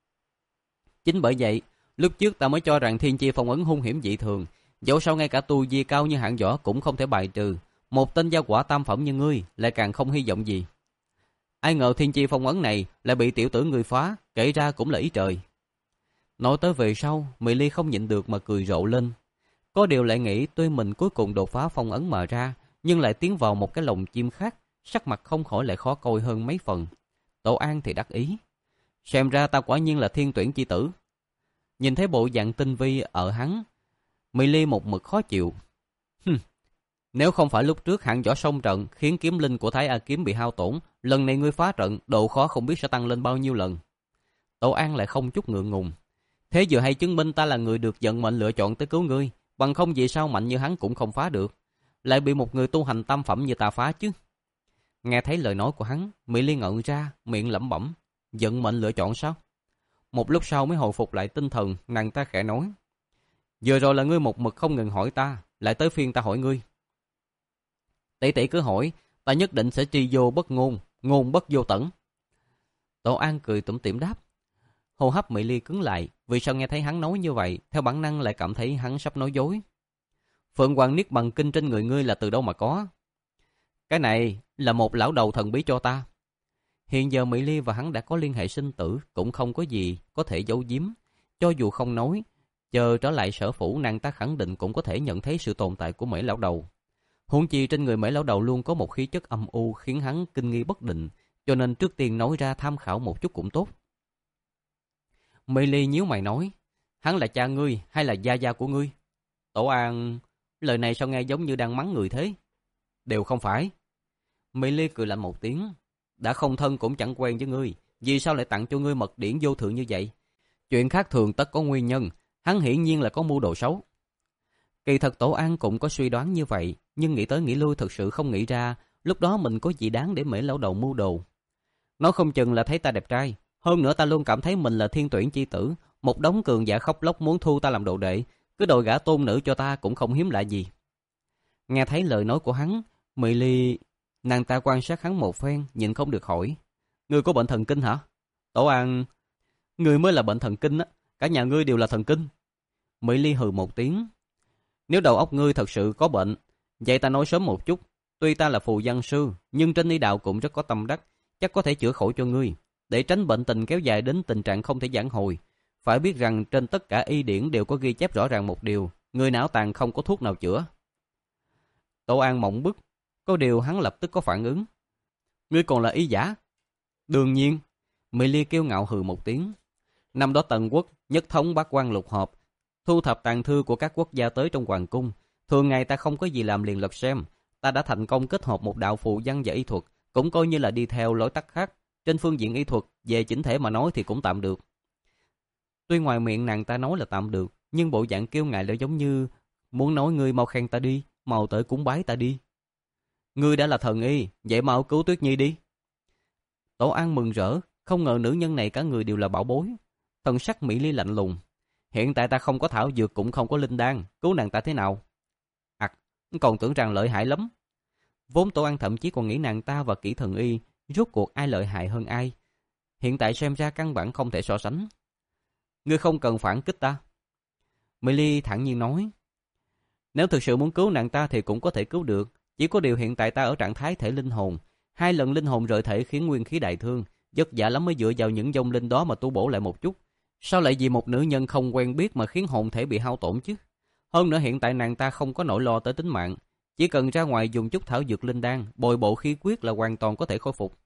Chính bởi vậy, lúc trước ta mới cho rằng thiên chi phong ấn hung hiểm dị thường, dẫu sao ngay cả tu vi cao như hạng võ cũng không thể bài trừ, một tên gia quả tam phẩm như ngươi lại càng không hy vọng gì. Ai ngờ thiên chi phong ấn này lại bị tiểu tử người phá, kể ra cũng là ý trời. Nói tới về sau, Mỹ Ly không nhịn được mà cười rộ lên. Có điều lại nghĩ tuy mình cuối cùng đột phá phong ấn mà ra, nhưng lại tiến vào một cái lồng chim khác, sắc mặt không khỏi lại khó coi hơn mấy phần. Tổ An thì đắc ý. Xem ra ta quả nhiên là thiên tuyển chi tử. Nhìn thấy bộ dạng tinh vi ở hắn, Mỹ Ly một mực khó chịu. Hừm, nếu không phải lúc trước hạng võ xông trận khiến kiếm linh của Thái A Kiếm bị hao tổn, lần này ngươi phá trận, độ khó không biết sẽ tăng lên bao nhiêu lần. Tổ An lại không chút ngượng ngùng. Thế vừa hay chứng minh ta là người được vận mệnh lựa chọn tới cứu ngươi, bằng không vì sao mạnh như hắn cũng không phá được, lại bị một người tu hành tam phẩm như ta phá chứ. Nghe thấy lời nói của hắn, Mỹ Ly ngẩn ra, miệng lẩm bẩm, vận mệnh lựa chọn sao? Một lúc sau mới hồi phục lại tinh thần, nàng ta khẽ nói, vừa rồi là ngươi một mực không ngừng hỏi ta, lại tới phiên ta hỏi ngươi. Tỷ tỷ cứ hỏi, ta nhất định sẽ tri vô bất ngôn, ngôn bất vô tẩn. Tổ An cười tủm tỉm đáp. Hô hấp Mỹ Ly cứng lại, vì sao nghe thấy hắn nói như vậy, theo bản năng lại cảm thấy hắn sắp nói dối. Phượng Hoàng Niết Bàn Kinh trên người ngươi là từ đâu mà có? Cái này là một lão đầu thần bí cho ta. Hiện giờ Mỹ Ly và hắn đã có liên hệ sinh tử, cũng không có gì có thể giấu giếm. Cho dù không nói, chờ trở lại sở phủ nàng ta khẳng định cũng có thể nhận thấy sự tồn tại của Mễ lão đầu. Huống chi trên người Mễ lão đầu luôn có một khí chất âm u khiến hắn kinh nghi bất định, cho nên trước tiên nói ra tham khảo một chút cũng tốt. Mỹ Ly nhíu mày nói, hắn là cha ngươi hay là gia gia của ngươi? Tổ An, lời này sao nghe giống như đang mắng người thế? Đều không phải. Mỹ Ly cười lạnh một tiếng, đã không thân cũng chẳng quen với ngươi, vì sao lại tặng cho ngươi mật điển vô thượng như vậy? Chuyện khác thường tất có nguyên nhân, hắn hiển nhiên là có mưu đồ xấu. Kỳ thật Tổ An cũng có suy đoán như vậy, nhưng nghĩ tới nghĩ lui thực sự không nghĩ ra lúc đó mình có gì đáng để Mễ lão đầu mưu đồ. Nó không chừng là thấy ta đẹp trai, hơn nữa ta luôn cảm thấy mình là thiên tuyển chi tử, một đống cường giả khóc lóc muốn thu ta làm đồ đệ, cứ đòi gả tôn nữ cho ta cũng không hiếm lạ gì. Nghe thấy lời nói của hắn, Mỹ Ly, nàng ta quan sát hắn một phen, nhịn không được hỏi, ngươi có bệnh thần kinh hả? Tổ An, Ngươi mới là bệnh thần kinh á, cả nhà ngươi đều là thần kinh. Mỹ Ly hừ một tiếng. Nếu đầu óc ngươi thật sự có bệnh, vậy ta nói sớm một chút. Tuy ta là phù văn sư, nhưng trên y đạo cũng rất có tâm đắc, chắc có thể chữa khổ cho ngươi. Để tránh bệnh tình kéo dài đến tình trạng không thể vãn hồi, phải biết rằng trên tất cả y điển đều có ghi chép rõ ràng một điều, người não tàn không có thuốc nào chữa. Tô An mộng bức, có điều hắn lập tức có phản ứng. Ngươi còn là y giả? Đương nhiên. Mỹ Ly kiêu ngạo hừ một tiếng. Năm đó Tần quốc nhất thống bát quan lục hợp, thu thập tàn thư của các quốc gia tới trong hoàng cung. Thường ngày ta không có gì làm liền lật xem. Ta đã thành công kết hợp một đạo phù văn và y thuật, cũng coi như là đi theo lối tắt khác. Trên phương diện y thuật, về chỉnh thể mà nói thì cũng tạm được. Tuy ngoài miệng nàng ta nói là tạm được, nhưng bộ dạng kiêu ngạo lại giống như muốn nói ngươi mau khen ta đi, mau tới cúng bái ta đi. Ngươi đã là thần y, vậy mau cứu Tuyết Nhi đi. Tổ An mừng rỡ, không ngờ nữ nhân này cả người đều là bảo bối. Thần sắc Mỹ Ly lạnh lùng. Hiện tại ta không có thảo dược cũng không có linh đan, cứu nàng ta thế nào? Ặc, còn tưởng rằng lợi hại lắm. Vốn Tổ An thậm chí còn nghĩ nàng ta và kỹ thần y, rốt cuộc ai lợi hại hơn ai. Hiện tại xem ra căn bản không thể so sánh. Ngươi không cần phản kích ta. Mỹ Ly thản nhiên nói. Nếu thực sự muốn cứu nàng ta thì cũng có thể cứu được. Chỉ có điều hiện tại ta ở trạng thái thể linh hồn. Hai lần linh hồn rời thể khiến nguyên khí đại thương. Vất vả lắm mới dựa vào những vong linh đó mà tu bổ lại một chút. Sao lại vì một nữ nhân không quen biết mà khiến hồn thể bị hao tổn chứ? Hơn nữa hiện tại nàng ta không có nỗi lo tới tính mạng. Chỉ cần ra ngoài dùng chút thảo dược linh đan, bồi bộ khí quyết là hoàn toàn có thể khôi phục.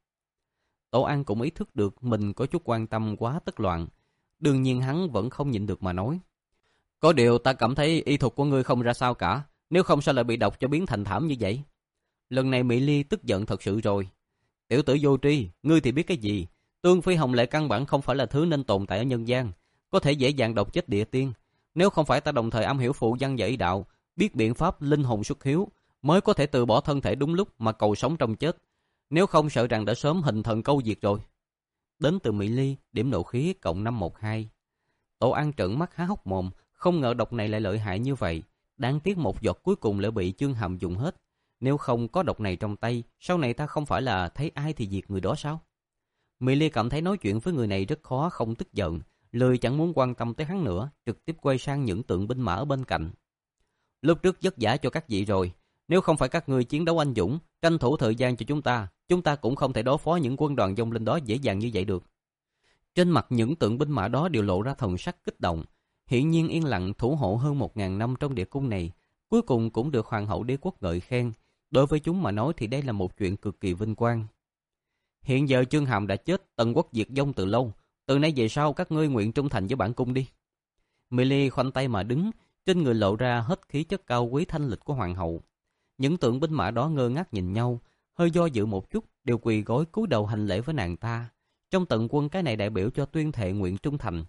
Tổ An cũng ý thức được mình có chút quan tâm quá tất loạn. Đương nhiên hắn vẫn không nhịn được mà nói. Có điều ta cảm thấy y thuật của ngươi không ra sao cả. Nếu không sao lại bị độc cho biến thành thảm như vậy? Lần này Mỹ Ly tức giận thật sự rồi. Tiểu tử vô tri, ngươi thì biết cái gì? Tương Phi Hồng Lệ căn bản không phải là thứ nên tồn tại ở nhân gian, có thể dễ dàng độc chết địa tiên. Nếu không phải ta đồng thời am hiểu phụ văn và y đạo, biết biện pháp linh hồn xuất hiếu, mới có thể từ bỏ thân thể đúng lúc mà cầu sống trong chết. Nếu không sợ rằng đã sớm hình thần câu diệt rồi. Đến từ Mỹ Ly, điểm nộ khí cộng năm một hai. Tổ An trợn mắt há hốc mồm, không ngờ độc này lại lợi hại như vậy. Đáng tiếc một giọt cuối cùng lại bị Chương Hàm dùng hết. Nếu không có độc này trong tay, sau này ta không phải là thấy ai thì diệt người đó sao? Mỹ Ly cảm thấy nói chuyện với người này rất khó không tức giận, lười chẳng muốn quan tâm tới hắn nữa, trực tiếp quay sang những tượng binh mã ở bên cạnh. Lúc trước vất vả cho các vị rồi, nếu không phải các ngươi chiến đấu anh dũng, tranh thủ thời gian cho chúng ta, chúng ta cũng không thể đối phó những quân đoàn vong linh đó dễ dàng như vậy được. Trên mặt những tượng binh mã đó đều lộ ra thần sắc kích động, hiển nhiên yên lặng thủ hộ hơn một ngàn năm trong địa cung này, cuối cùng cũng được hoàng hậu đế quốc ngợi khen. Đối với chúng mà nói thì đây là một chuyện cực kỳ vinh quang. Hiện giờ Chương Hàm đã chết, Tần quốc diệt vong từ lâu. Từ nay về sau các ngươi nguyện trung thành với bản cung đi. Mỹ Ly khoanh tay mà đứng, trên người lộ ra hết khí chất cao quý thanh lịch của hoàng hậu. Những tượng binh mã đó ngơ ngác nhìn nhau, hơi do dự một chút, đều quỳ gối cúi đầu hành lễ với nàng ta. Trong tận quân cái này đại biểu cho tuyên thệ nguyện trung thành.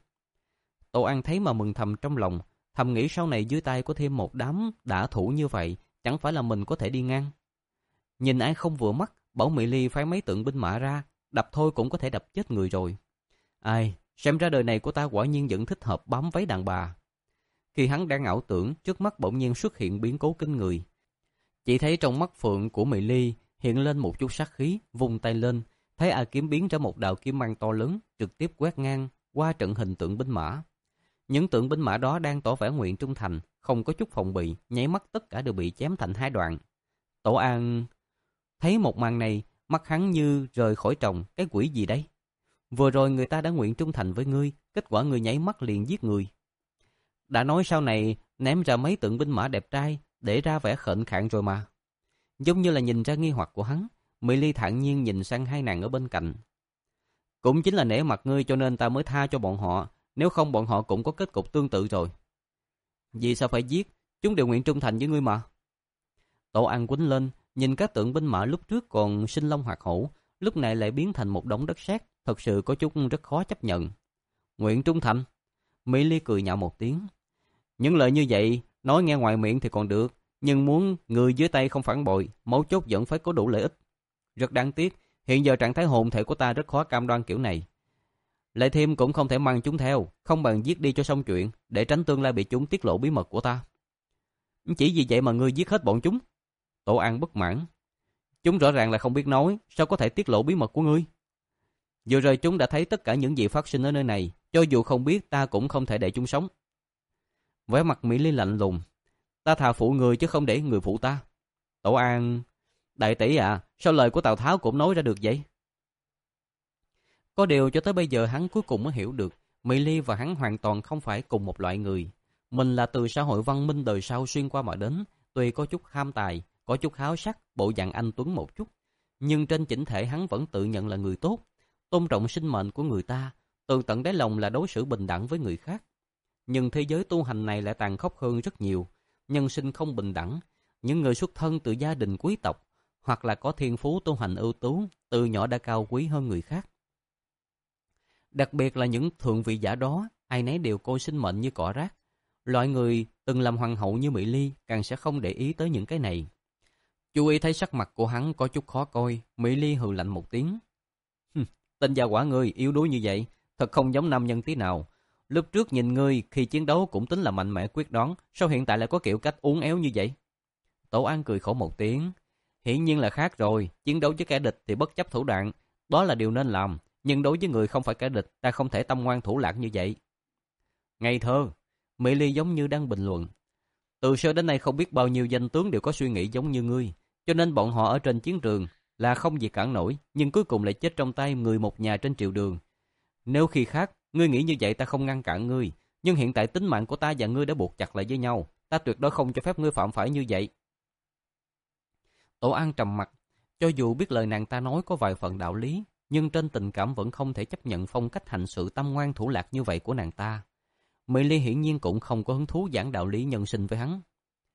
Tổ An thấy mà mừng thầm trong lòng, thầm nghĩ sau này dưới tay có thêm một đám đả thủ như vậy, chẳng phải là mình có thể đi ngang. Nhìn ai không vừa mắt, bảo Mỹ Ly phái mấy tượng binh mã ra, đập thôi cũng có thể đập chết người rồi. Ai, xem ra đời này của ta quả nhiên vẫn thích hợp bám váy đàn bà. Khi hắn đang ảo tưởng, trước mắt bỗng nhiên xuất hiện biến cố kinh người. Chỉ thấy trong mắt phượng của Mỹ Ly hiện lên một chút sát khí, vung tay lên, thấy A kiếm biến ra một đạo kiếm mang to lớn, trực tiếp quét ngang qua trận hình tượng binh mã. Những tượng binh mã đó đang tỏ vẻ nguyện trung thành, không có chút phòng bị, nháy mắt tất cả đều bị chém thành hai đoạn. Tổ An thấy một màn này, mắt hắn như rời khỏi tròng, cái quỷ gì đấy? Vừa rồi người ta đã nguyện trung thành với ngươi, kết quả ngươi nháy mắt liền giết người. Đã nói sau này ném ra mấy tượng binh mã đẹp trai để ra vẻ khệnh khạng rồi mà. Giống như là nhìn ra nghi hoặc của hắn, Mỹ Ly thản nhiên nhìn sang hai nàng ở bên cạnh. Cũng chính là nể mặt ngươi cho nên ta mới tha cho bọn họ, nếu không bọn họ cũng có kết cục tương tự rồi. Vì sao phải giết, chúng đều nguyện trung thành với ngươi mà. Tổ An quýnh lên, nhìn các tượng binh mã lúc trước còn sinh long hoạt hổ, lúc này lại biến thành một đống đất sét, thật sự có chút rất khó chấp nhận. Nguyện trung thành? Mỹ Ly cười nhạo một tiếng. Những lời như vậy, nói nghe ngoài miệng thì còn được, nhưng muốn người dưới tay không phản bội, mấu chốt vẫn phải có đủ lợi ích. Rất đáng tiếc, hiện giờ trạng thái hồn thể của ta rất khó cam đoan kiểu này. Lại thêm cũng không thể mang chúng theo, không bằng giết đi cho xong chuyện, để tránh tương lai bị chúng tiết lộ bí mật của ta. Chỉ vì vậy mà ngươi giết hết bọn chúng? Tổ An bất mãn. Chúng rõ ràng là không biết nói, sao có thể tiết lộ bí mật của ngươi? Vừa rồi chúng đã thấy tất cả những gì phát sinh ở nơi này, Cho dù không biết ta cũng không thể để chúng sống. Vẻ mặt Mỹ Ly lạnh lùng. Ta thà phụ người chứ không để người phụ ta. Tổ An... Đại tỷ à, sao lời của Tào Tháo cũng nói ra được vậy? Có điều cho tới bây giờ hắn cuối cùng mới hiểu được Mỹ Ly và hắn hoàn toàn không phải cùng một loại người. Mình là từ xã hội văn minh đời sau xuyên qua mà đến, tuy có chút ham tài, có chút háo sắc, bộ dạng anh tuấn một chút, nhưng trên chỉnh thể hắn vẫn tự nhận là người tốt, tôn trọng sinh mệnh của người ta, từ tận đáy lòng là đối xử bình đẳng với người khác. Nhưng thế giới tu hành này lại tàn khốc hơn rất nhiều, nhân sinh không bình đẳng, những người xuất thân từ gia đình quý tộc hoặc là có thiên phú tu hành ưu tú, từ nhỏ đã cao quý hơn người khác. Đặc biệt là những thượng vị giả đó, ai nấy đều coi sinh mệnh như cỏ rác. Loại người từng làm hoàng hậu như Mỹ Ly càng sẽ không để ý tới những cái này. Chú ý thấy sắc mặt của hắn có chút khó coi, Mỹ Ly hừ lạnh một tiếng. Tên gia quả ngươi yếu đuối như vậy, thật không giống nam nhân tí nào. Lúc trước nhìn ngươi khi chiến đấu cũng tính là mạnh mẽ quyết đoán, sao hiện tại lại có kiểu cách uốn éo như vậy? Tổ An cười khổ một tiếng. Hiển nhiên là khác rồi, chiến đấu với kẻ địch thì bất chấp thủ đoạn, đó là điều nên làm. Nhưng đối với người không phải kẻ địch, ta không thể tâm ngoan thủ lạc như vậy. Ngây thơ, Mỹ Ly giống như đang bình luận. Từ xưa đến nay không biết bao nhiêu danh tướng đều có suy nghĩ giống như ngươi, cho nên bọn họ ở trên chiến trường là không gì cản nổi, nhưng cuối cùng lại chết trong tay người một nhà trên triều đường. Nếu khi khác, ngươi nghĩ như vậy ta không ngăn cản ngươi, nhưng hiện tại tính mạng của ta và ngươi đã buộc chặt lại với nhau, ta tuyệt đối không cho phép ngươi phạm phải như vậy. Tổ An trầm mặt, cho dù biết lời nàng ta nói có vài phần đạo lý, nhưng trên tình cảm vẫn không thể chấp nhận phong cách hành sự tâm ngoan thủ lạc như vậy của nàng ta. Mỹ Ly hiển nhiên cũng không có hứng thú giảng đạo lý nhân sinh với hắn.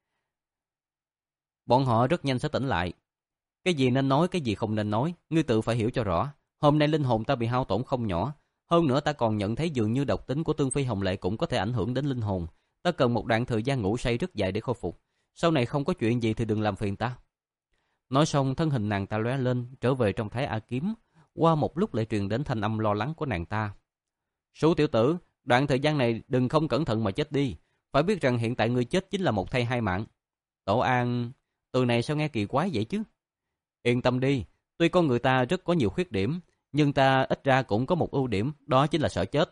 Bọn họ rất nhanh sẽ tỉnh lại. Cái gì nên nói, cái gì không nên nói, ngươi tự phải hiểu cho rõ. Hôm nay linh hồn ta bị hao tổn không nhỏ. Hơn nữa ta còn nhận thấy dường như độc tính của Tương Phi Hồng Lệ cũng có thể ảnh hưởng đến linh hồn. Ta cần một đoạn thời gian ngủ say rất dài để khôi phục. Sau này không có chuyện gì thì đừng làm phiền ta. Nói xong thân hình nàng ta lóe lên, trở về trong thái A Kiếm. Qua một lúc lại truyền đến thanh âm lo lắng của nàng ta. Sú tiểu tử, đoạn thời gian này đừng không cẩn thận mà chết đi. Phải biết rằng hiện tại ngươi chết chính là một thay hai mạng. Tổ An, từ này sao nghe kỳ quái vậy chứ? Yên tâm đi, tuy con người ta rất có nhiều khuyết điểm, nhưng ta ít ra cũng có một ưu điểm, đó chính là sợ chết.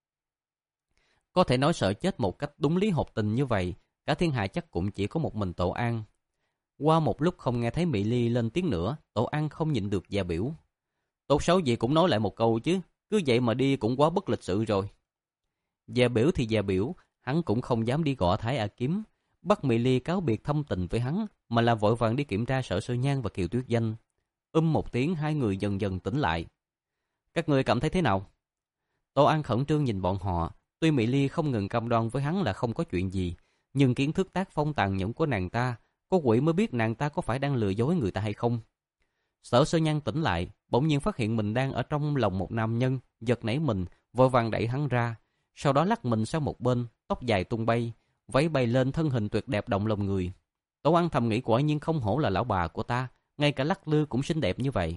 Có thể nói sợ chết một cách đúng lý hợp tình như vậy, cả thiên hạ chắc cũng chỉ có một mình Tổ An. Qua một lúc không nghe thấy Mỹ Ly lên tiếng nữa, Tổ An không nhịn được dè biểu. Tốt xấu gì cũng nói lại một câu chứ, cứ vậy mà đi cũng quá bất lịch sự rồi. Dè biểu thì dè biểu, hắn cũng không dám đi gõ Thái A Kiếm, bắt Mỹ Ly cáo biệt thâm tình với hắn, mà là vội vàng đi kiểm tra Sở Sơ Nhan và Kiều Tuyết Danh. Um một tiếng hai người dần dần tỉnh lại. Các người cảm thấy thế nào? Tổ An khẩn trương nhìn bọn họ, tuy Mỹ Ly không ngừng cam đoan với hắn là không có chuyện gì, nhưng kiến thức tác phong tàn nhẫn của nàng ta, có quỷ mới biết nàng ta có phải đang lừa dối người ta hay không. Sở Sơ Nhan tỉnh lại, bỗng nhiên phát hiện mình đang ở trong lòng một nam nhân, giật nảy mình, vội vàng đẩy hắn ra, sau đó lắc mình sang một bên, tóc dài tung bay, váy bay lên, thân hình tuyệt đẹp động lòng người. Tổ An thầm nghĩ quả nhiên không hổ là lão bà của ta, ngay cả lắc lư cũng xinh đẹp như vậy.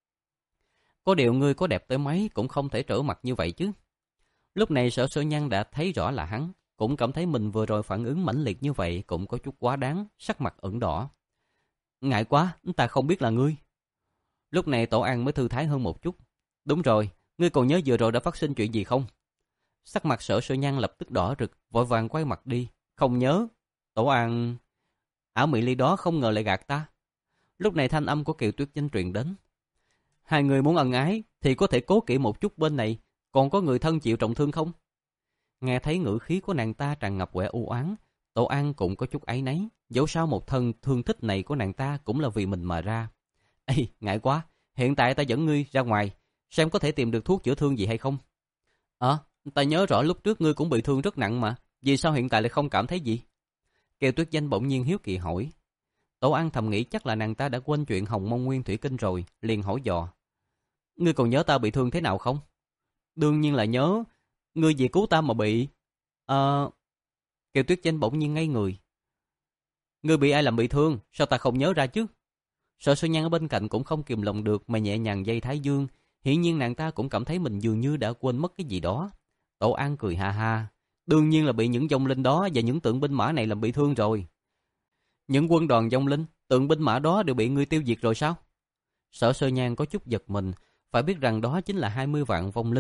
Có điều ngươi có đẹp tới mấy cũng không thể trở mặt như vậy chứ. Lúc này Sở Sơ Nhan đã thấy rõ là hắn, cũng cảm thấy mình vừa rồi phản ứng mãnh liệt như vậy cũng có chút quá đáng, sắc mặt ửng đỏ. Ngại quá, ta không biết là ngươi. Lúc này Tổ An mới thư thái hơn một chút. Đúng rồi, ngươi còn nhớ vừa rồi đã phát sinh chuyện gì không? Sắc mặt Sở Sơ Nhan lập tức đỏ rực, vội vàng quay mặt đi. Không nhớ. Tổ An... Ảo Mỹ Ly đó không ngờ lại gạt ta. Lúc này thanh âm của Kiều Tuyết Danh truyền đến. Hai người muốn ân ái thì có thể cố kỵ một chút, bên này còn có người thân chịu trọng thương không? Nghe thấy ngữ khí của nàng ta tràn ngập vẻ u oán, Tổ An cũng có chút áy náy. Dẫu sao một thân thương thích này của nàng ta cũng là vì mình mà ra. Ê, ngại quá, hiện tại ta dẫn ngươi ra ngoài, xem có thể tìm được thuốc chữa thương gì hay không. Ờ, à, ta nhớ rõ lúc trước ngươi cũng bị thương rất nặng mà, vì sao hiện tại lại không cảm thấy gì? Kiều Tuyết Danh bỗng nhiên hiếu kỳ hỏi. Tổ An thầm nghĩ chắc là nàng ta đã quên chuyện Hồng Mông Nguyên Thủy Kinh rồi, liền hỏi dò. Ngươi còn nhớ ta bị thương thế nào không? Đương nhiên là nhớ, ngươi vì cứu ta mà bị... Ờ... À... Kiều Tuyết Danh bỗng nhiên ngây người. Ngươi bị ai làm bị thương, sao ta không nhớ ra chứ? Sở Sơ Nhan ở bên cạnh cũng không kìm lòng được mà nhẹ nhàng dây thái dương, hiển nhiên nàng ta cũng cảm thấy mình dường như đã quên mất cái gì đó. Tổ An cười ha ha, đương nhiên là bị những vong linh đó và những tượng binh mã này làm bị thương rồi. Những quân đoàn vong linh, tượng binh mã đó đều bị ngươi tiêu diệt rồi sao? Sở Sơ Nhan có chút giật mình, phải biết rằng đó chính là hai mươi vạn vong linh,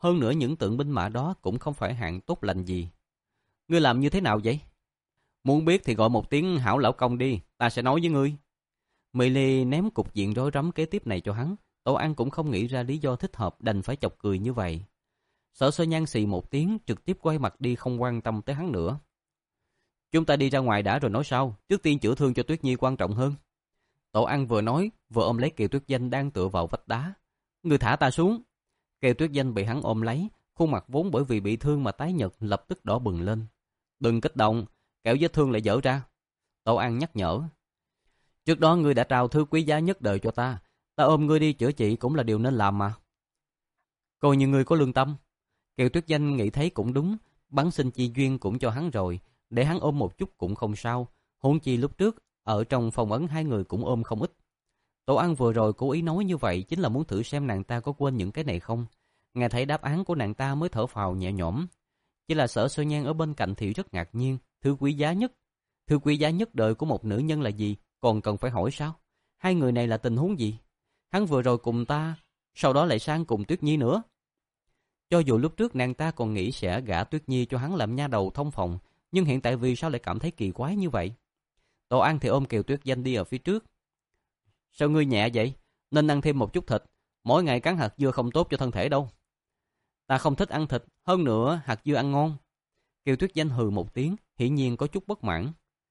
Hơn nữa những tượng binh mã đó cũng không phải hạng tốt lành gì. Ngươi làm như thế nào vậy? Muốn biết thì gọi một tiếng hảo lão công đi, ta sẽ nói với ngươi. Mỹ Ly ném cục diện rối rắm kế tiếp này cho hắn. Tổ An cũng không nghĩ ra lý do thích hợp, đành phải chọc cười như vậy. Sở Sơ Nhan xì một tiếng, trực tiếp quay mặt đi không quan tâm tới hắn nữa. Chúng ta đi ra ngoài đã rồi nói sau, trước tiên chữa thương cho Tuyết Nhi quan trọng hơn. Tổ An vừa nói, vừa ôm lấy Kiều Tuyết Danh đang tựa vào vách đá. Ngươi thả ta xuống. Kiều Tuyết Danh bị hắn ôm lấy, khuôn mặt vốn bởi vì bị thương mà tái nhợt lập tức đỏ bừng lên. Đừng kích động, kẻo vết thương lại dở ra. Tổ An nhắc nhở. Trước đó ngươi đã trao thứ quý giá nhất đời cho ta, ta ôm ngươi đi chữa trị cũng là điều nên làm mà. Coi như ngươi có lương tâm. Kiều Tuyết Danh nghĩ thấy cũng đúng, bắn sinh chi duyên cũng cho hắn rồi, để hắn ôm một chút cũng không sao. Huống chi lúc trước ở trong phòng ấn hai người cũng ôm không ít. Tổ An vừa rồi cố ý nói như vậy chính là muốn thử xem nàng ta có quên những cái này không. Nghe thấy đáp án của nàng ta mới thở phào nhẹ nhõm. Chỉ là Sở Sơ Nhan ở bên cạnh thì rất ngạc nhiên. Thứ quý giá nhất, thứ quý giá nhất đời của một nữ nhân là gì? Còn cần phải hỏi sao? Hai người này là tình huống gì? Hắn vừa rồi cùng ta, sau đó lại sang cùng Tuyết Nhi nữa. Cho dù lúc trước nàng ta còn nghĩ sẽ gả Tuyết Nhi cho hắn làm nha đầu thông phòng, nhưng hiện tại vì sao lại cảm thấy kỳ quái như vậy? Tổ An thì ôm Kiều Tuyết Danh đi ở phía trước. Sao ngươi nhẹ vậy? Nên ăn thêm một chút thịt. Mỗi ngày cắn hạt dưa không tốt cho thân thể đâu. Ta không thích ăn thịt, hơn nữa hạt dưa ăn ngon. Kiều Tuyết Danh hừ một tiếng, hiển nhiên có chút bất mãn.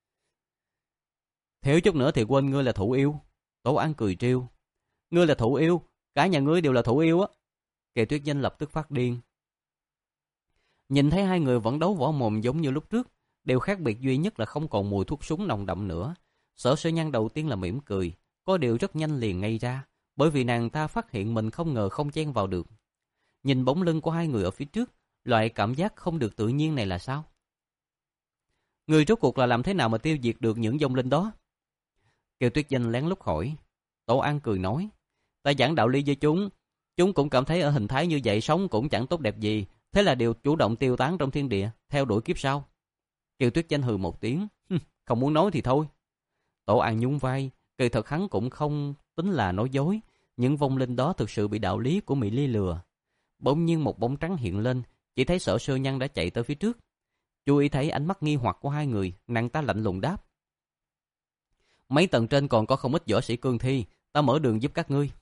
Thiếu chút nữa thì quên ngươi là thủ yêu. Tổ An cười trêu. Ngươi là thủ yêu, cả nhà ngươi đều là thủ yêu á. Kiều Tuyết Danh lập tức phát điên. Nhìn thấy hai người vẫn đấu võ mồm giống như lúc trước, điều khác biệt duy nhất là không còn mùi thuốc súng nồng đậm nữa. Sở Sơ Nhan đầu tiên là mỉm cười, có điều rất nhanh liền ngây ra, bởi vì nàng ta phát hiện mình không ngờ không chen vào được. Nhìn bóng lưng của hai người ở phía trước, loại cảm giác không được tự nhiên này là sao? Người rốt cuộc là làm thế nào mà tiêu diệt được những vong linh đó? Kiều Tuyết Danh lén lút hỏi. Tổ An cười nói, ta giảng đạo lý với chúng, chúng cũng cảm thấy ở hình thái như vậy sống cũng chẳng tốt đẹp gì, thế là đều chủ động tiêu tán trong thiên địa, theo đuổi kiếp sau. Kiều Tuyết Danh hừ một tiếng, không muốn nói thì thôi. Tổ An nhún vai, kỳ thật hắn cũng không tính là nói dối, những vong linh đó thực sự bị đạo lý của Mỹ Ly lừa. Bỗng nhiên một bóng trắng hiện lên, chỉ thấy Sở Sơ Nhan đã chạy tới phía trước. Chú ý thấy ánh mắt nghi hoặc của hai người, nàng ta lạnh lùng đáp. Mấy tầng trên còn có không ít võ sĩ cương thi, ta mở đường giúp các ngươi.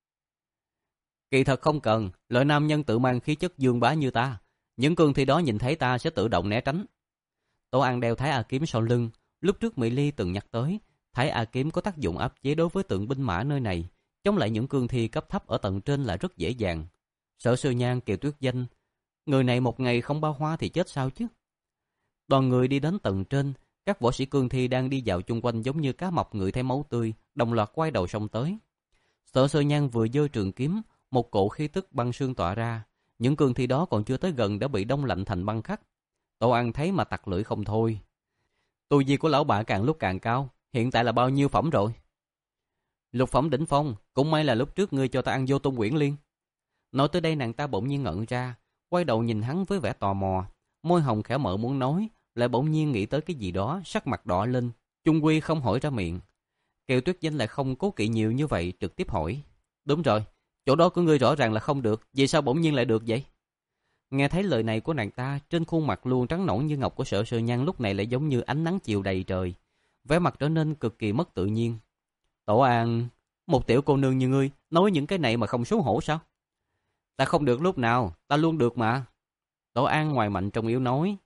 Kỳ thật không cần, loại nam nhân tự mang khí chất dương bá như ta, những cương thi đó nhìn thấy ta sẽ tự động né tránh. Tổ An đeo Thái A kiếm sau lưng, lúc trước Mỹ Ly từng nhắc tới, Thái A kiếm có tác dụng áp chế đối với tượng binh mã nơi này, chống lại những cương thi cấp thấp ở tầng trên là rất dễ dàng. Sở Sơ Nhan, Kiều Tuyết Danh, người này một ngày không bao hoa thì chết sao chứ? Đoàn người đi đến tầng trên, các võ sĩ cương thi đang đi dạo chung quanh giống như cá mập ngửi thấy máu tươi, đồng loạt quay đầu xông tới. Sở Sơ Nhan vừa giơ trường kiếm, một cỗ khí tức băng sương tỏa ra, những cương thi đó còn chưa tới gần đã bị đông lạnh thành băng khắc. Tổ An thấy mà tặc lưỡi không thôi. Tu vi của lão bà càng lúc càng cao, hiện tại là bao nhiêu phẩm rồi? Lục phẩm đỉnh phong, cũng may là lúc trước ngươi cho ta ăn vô tung quyển liên. Nói tới đây nàng ta bỗng nhiên ngẩn ra, quay đầu nhìn hắn với vẻ tò mò, môi hồng khẽ mở muốn nói, lại bỗng nhiên nghĩ tới cái gì đó, sắc mặt đỏ lên, chung quy không hỏi ra miệng. Kiều Tuyết Danh lại không cố kỵ nhiều như vậy, trực tiếp hỏi. Đúng rồi, chỗ đó của ngươi rõ ràng là không được, vì sao bỗng nhiên lại được vậy? Nghe thấy lời này của nàng ta, trên khuôn mặt luôn trắng nõn như ngọc của Sở Sơ Nhan lúc này lại giống như ánh nắng chiều đầy trời, vẻ mặt trở nên cực kỳ mất tự nhiên. Tổ An, một tiểu cô nương như ngươi, nói những cái này mà không xấu hổ sao? Ta không được lúc nào, ta luôn được mà. Tổ An ngoài mạnh trong yếu nói.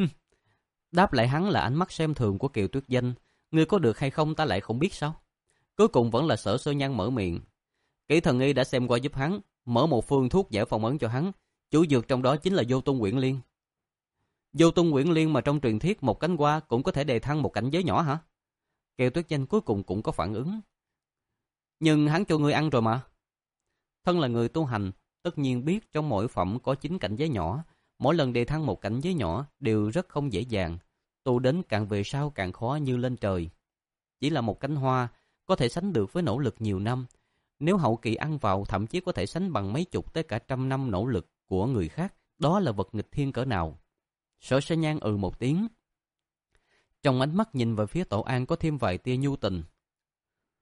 Đáp lại hắn là ánh mắt xem thường của Kiều Tuyết Danh. Ngươi có được hay không ta lại không biết sao? Cuối cùng vẫn là Sở Sơ Nhan mở miệng. Kỹ thần y đã xem qua giúp hắn, mở một phương thuốc giải phong ấn cho hắn. Chủ dược trong đó chính là Vô Tung Quyển Liên. Vô Tung Quyển Liên mà trong truyền thuyết một cánh hoa cũng có thể đề thăng một cảnh giới nhỏ hả? Kiều Tuyết Danh cuối cùng cũng có phản ứng. Nhưng hắn cho ngươi ăn rồi mà. Thân là người tu hành, tất nhiên biết trong mỗi phẩm có chín cảnh giới nhỏ, mỗi lần đề thăng một cảnh giới nhỏ đều rất không dễ dàng, tu đến càng về sau càng khó như lên trời. Chỉ là một cánh hoa có thể sánh được với nỗ lực nhiều năm, nếu hậu kỳ ăn vào thậm chí có thể sánh bằng mấy chục tới cả trăm năm nỗ lực của người khác, đó là vật nghịch thiên cỡ nào. Sở Sơ Nhan ừ một tiếng. Trong ánh mắt nhìn về phía Tổ An có thêm vài tia nhu tình.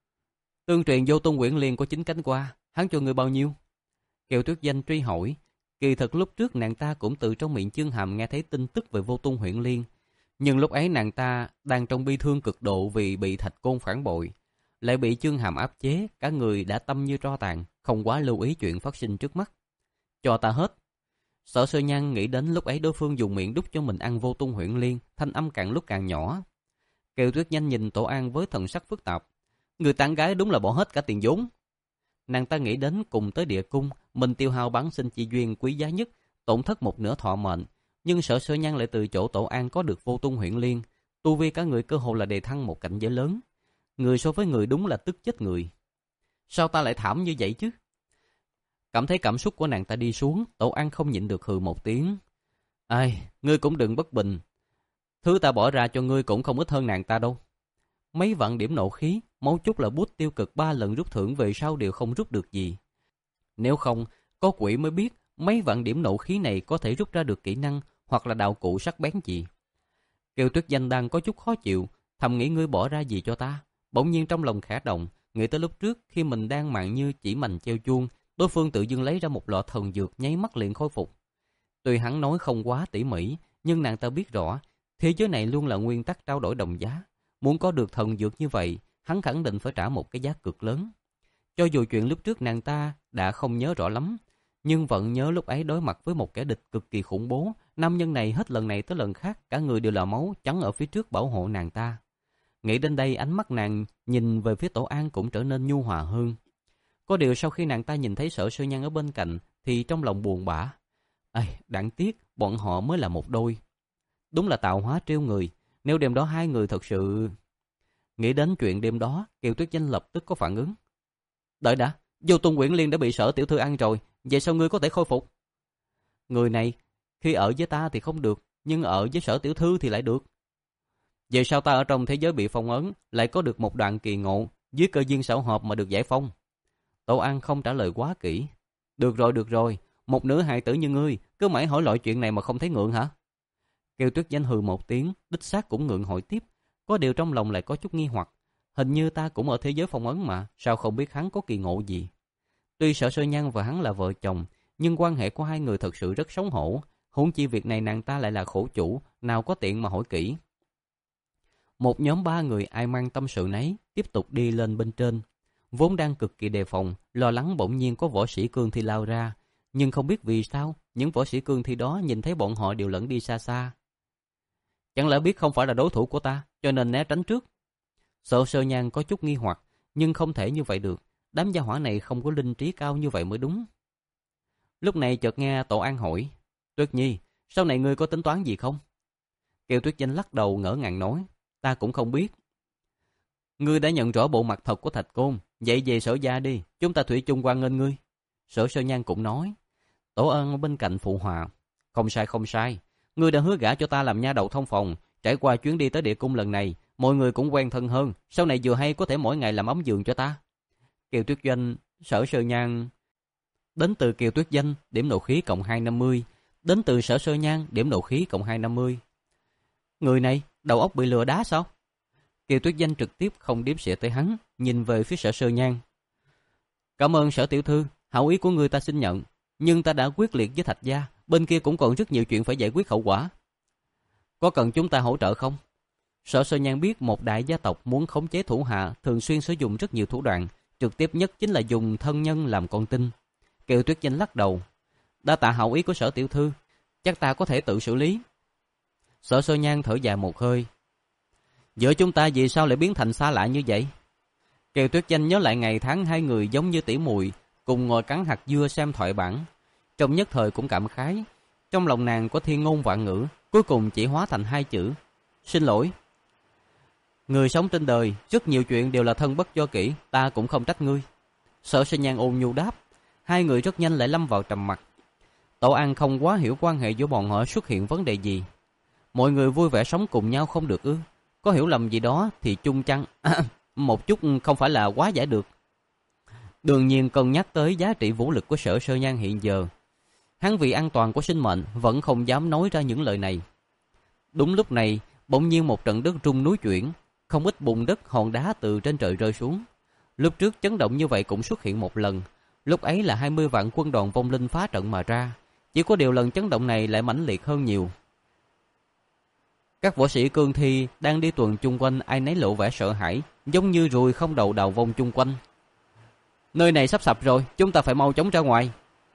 Tương truyền Vô Tung Quyển Liên có chín cánh hoa, hắn cho người bao nhiêu? Kiều Tuyết Danh truy hỏi. Kỳ thực lúc trước nàng ta cũng từ trong miệng Chương Hàm nghe thấy tin tức về Vô Tung Huyện Liên. Nhưng lúc ấy nàng ta đang trong bi thương cực độ vì bị Thạch Côn phản bội, lại bị Chương Hàm áp chế, cả người đã tâm như tro tàn, không quá lưu ý chuyện phát sinh trước mắt. Cho ta hết. Sở Sơ Nhan nghĩ đến lúc ấy đối phương dùng miệng đút cho mình ăn Vô Tung Huyện Liên, thanh âm càng lúc càng nhỏ. Kiều Tuyết Nhanh nhìn Tổ An với thần sắc phức tạp. Người tán gái đúng là bỏ hết cả tiền vốn. Nàng ta nghĩ đến cùng tới địa cung, mình tiêu hao bán sinh chi duyên quý giá nhất, tổn thất một nửa thọ mệnh. Nhưng Sở Sơ Nhan lại từ chỗ Tổ An có được Vô Tung Huyện Liên, tu vi cả người cơ hồ là đề thăng một cảnh giới lớn. Người so với người đúng là tức chết người. Sao ta lại thảm như vậy chứ? Cảm thấy cảm xúc của nàng ta đi xuống, Tổ An không nhịn được hừ một tiếng. Ai, ngươi cũng đừng bất bình. Thứ ta bỏ ra cho ngươi cũng không ít hơn nàng ta đâu. Mấy vạn điểm nộ khí, mấu chốt là bút tiêu cực ba lần rút thưởng về sau đều không rút được gì. Nếu không, có quỷ mới biết mấy vạn điểm nộ khí này có thể rút ra được kỹ năng hoặc là đạo cụ sắc bén gì. Kiều Tuyết Danh đang có chút khó chịu, thầm nghĩ ngươi bỏ ra gì cho ta. Bỗng nhiên trong lòng khẽ động, nghĩ tới lúc trước khi mình đang mạn như chỉ mành treo chuông, đối phương tự dưng lấy ra một lọ thần dược nháy mắt liền khôi phục. Tuy hắn nói không quá tỉ mỉ, nhưng nàng ta biết rõ, thế giới này luôn là nguyên tắc trao đổi đồng giá. Muốn có được thần dược như vậy, hắn khẳng định phải trả một cái giá cực lớn. Cho dù chuyện lúc trước nàng ta đã không nhớ rõ lắm, nhưng vẫn nhớ lúc ấy đối mặt với một kẻ địch cực kỳ khủng bố. Nam nhân này hết lần này tới lần khác, cả người đều là máu chắn ở phía trước bảo hộ nàng ta. Nghĩ đến đây, ánh mắt nàng nhìn về phía Tổ An cũng trở nên nhu hòa hơn. Có điều sau khi nàng ta nhìn thấy Sở Sơ Nhan ở bên cạnh thì trong lòng buồn bã. Ai, đáng tiếc bọn họ mới là một đôi. Đúng là tạo hóa trêu người. Nếu đêm đó hai người thật sự... Nghĩ đến chuyện đêm đó, Kiều Tuyết Danh lập tức có phản ứng. Đợi đã, Vô Tung Huyện Liên đã bị Sở tiểu thư ăn rồi, vậy sao ngươi có thể khôi phục? Người này, khi ở với ta thì không được, nhưng ở với Sở tiểu thư thì lại được. Vậy sao ta ở trong thế giới bị phong ấn lại có được một đoạn kỳ ngộ, dưới cơ duyên xảo hợp mà được giải phong? Tổ An không trả lời quá kỹ. Được rồi, được rồi, một nữ hài tử như ngươi, cứ mãi hỏi loại chuyện này mà không thấy ngượng hả? Kiều Tuyết Danh hừ một tiếng, đích xác cũng ngượng hỏi tiếp. Có điều trong lòng lại có chút nghi hoặc. Hình như ta cũng ở thế giới phong ấn mà, sao không biết hắn có kỳ ngộ gì? Tuy Sở Sơ Nhan và hắn là vợ chồng, nhưng quan hệ của hai người thật sự rất xấu hổ. Huống chi việc này nàng ta lại là khổ chủ, nào có tiện mà hỏi kỹ. Một nhóm ba người ai mang tâm sự nấy, tiếp tục đi lên bên trên. Vốn đang cực kỳ đề phòng, lo lắng bỗng nhiên có võ sĩ cương thi lao ra. Nhưng không biết vì sao, những võ sĩ cương thi đó nhìn thấy bọn họ đều lẫn đi xa xa. Chẳng lẽ biết không phải là đối thủ của ta, cho nên né tránh trước? Sở Sơ Nhan có chút nghi hoặc, nhưng không thể như vậy được. Đám gia hỏa này không có linh trí cao như vậy mới đúng. Lúc này chợt nghe Tổ An hỏi, Tuyết Nhi, sau này ngươi có tính toán gì không? Kiều Tuyết Danh lắc đầu ngỡ ngàng nói, ta cũng không biết. Ngươi đã nhận rõ bộ mặt thật của Thạch Côn, vậy về Sở gia đi, chúng ta thủy chung hoan nghênh ngươi. Sở Sơ Nhan cũng nói. Tổ Ân ở bên cạnh phụ hòa, không sai không sai, ngươi đã hứa gả cho ta làm nha đầu thông phòng. Trải qua chuyến đi tới địa cung lần này, mọi người cũng quen thân hơn, sau này vừa hay có thể mỗi ngày làm ấm giường cho ta. Kiều Tuyết Danh, Sở Sơ Nhan. Đến từ Kiều Tuyết Danh, điểm nộ khí cộng hai trăm năm mươi. Đến từ Sở Sơ Nhan, điểm nộ khí cộng hai trăm năm mươi. Người này, đầu óc bị lừa đá sao? Kiều Tuyết Danh trực tiếp không đếm xỉa tới hắn, nhìn về phía Sở Sơ Nhan. Cảm ơn Sở tiểu thư, hảo ý của người ta xin nhận, nhưng ta đã quyết liệt với Thạch gia, bên kia cũng còn rất nhiều chuyện phải giải quyết hậu quả. Có cần chúng ta hỗ trợ không? Sở Sơ Nhan biết một đại gia tộc muốn khống chế thủ hạ thường xuyên sử dụng rất nhiều thủ đoạn, trực tiếp nhất chính là dùng thân nhân làm con tin. Kiều Tuyết Danh lắc đầu. Đa tạ hảo ý của Sở tiểu thư, chắc ta có thể tự xử lý. Sở Sơ Nhan thở dài một hơi. Giữa chúng ta vì sao lại biến thành xa lạ như vậy? Kiều Tuyết Danh nhớ lại ngày tháng hai người giống như tỉ muội, cùng ngồi cắn hạt dưa xem thoại bản. Trong nhất thời cũng cảm khái. Trong lòng nàng có thiên ngôn vạn ngữ, cuối cùng chỉ hóa thành hai chữ. Xin lỗi. Người sống trên đời, rất nhiều chuyện đều là thân bất do kỹ, ta cũng không trách ngươi. Sở Sơ Nhan ôn nhu đáp. Hai người rất nhanh lại lâm vào trầm mặc. Tổ An không quá hiểu quan hệ giữa bọn họ xuất hiện vấn đề gì. Mọi người vui vẻ sống cùng nhau không được ư? Có hiểu lầm gì đó thì chung chăng một chút không phải là quá giải được. Đương nhiên cân nhắc tới giá trị vũ lực của Sở Sơ Nhan hiện giờ, hắn vì an toàn của sinh mệnh vẫn không dám nói ra những lời này. Đúng lúc này, bỗng nhiên một trận đất rung núi chuyển, không ít bùn đất hòn đá từ trên trời rơi xuống. Lúc trước chấn động như vậy cũng xuất hiện một lần, lúc ấy là hai mươi vạn quân đoàn vong linh phá trận mà ra, Chỉ có điều lần chấn động này lại mãnh liệt hơn nhiều. Các võ sĩ cương thi đang đi tuần chung quanh ai nấy lộ vẻ sợ hãi, giống như ruồi không đầu đào vong chung quanh. Nơi này sắp sập rồi, chúng ta phải mau chóng ra ngoài.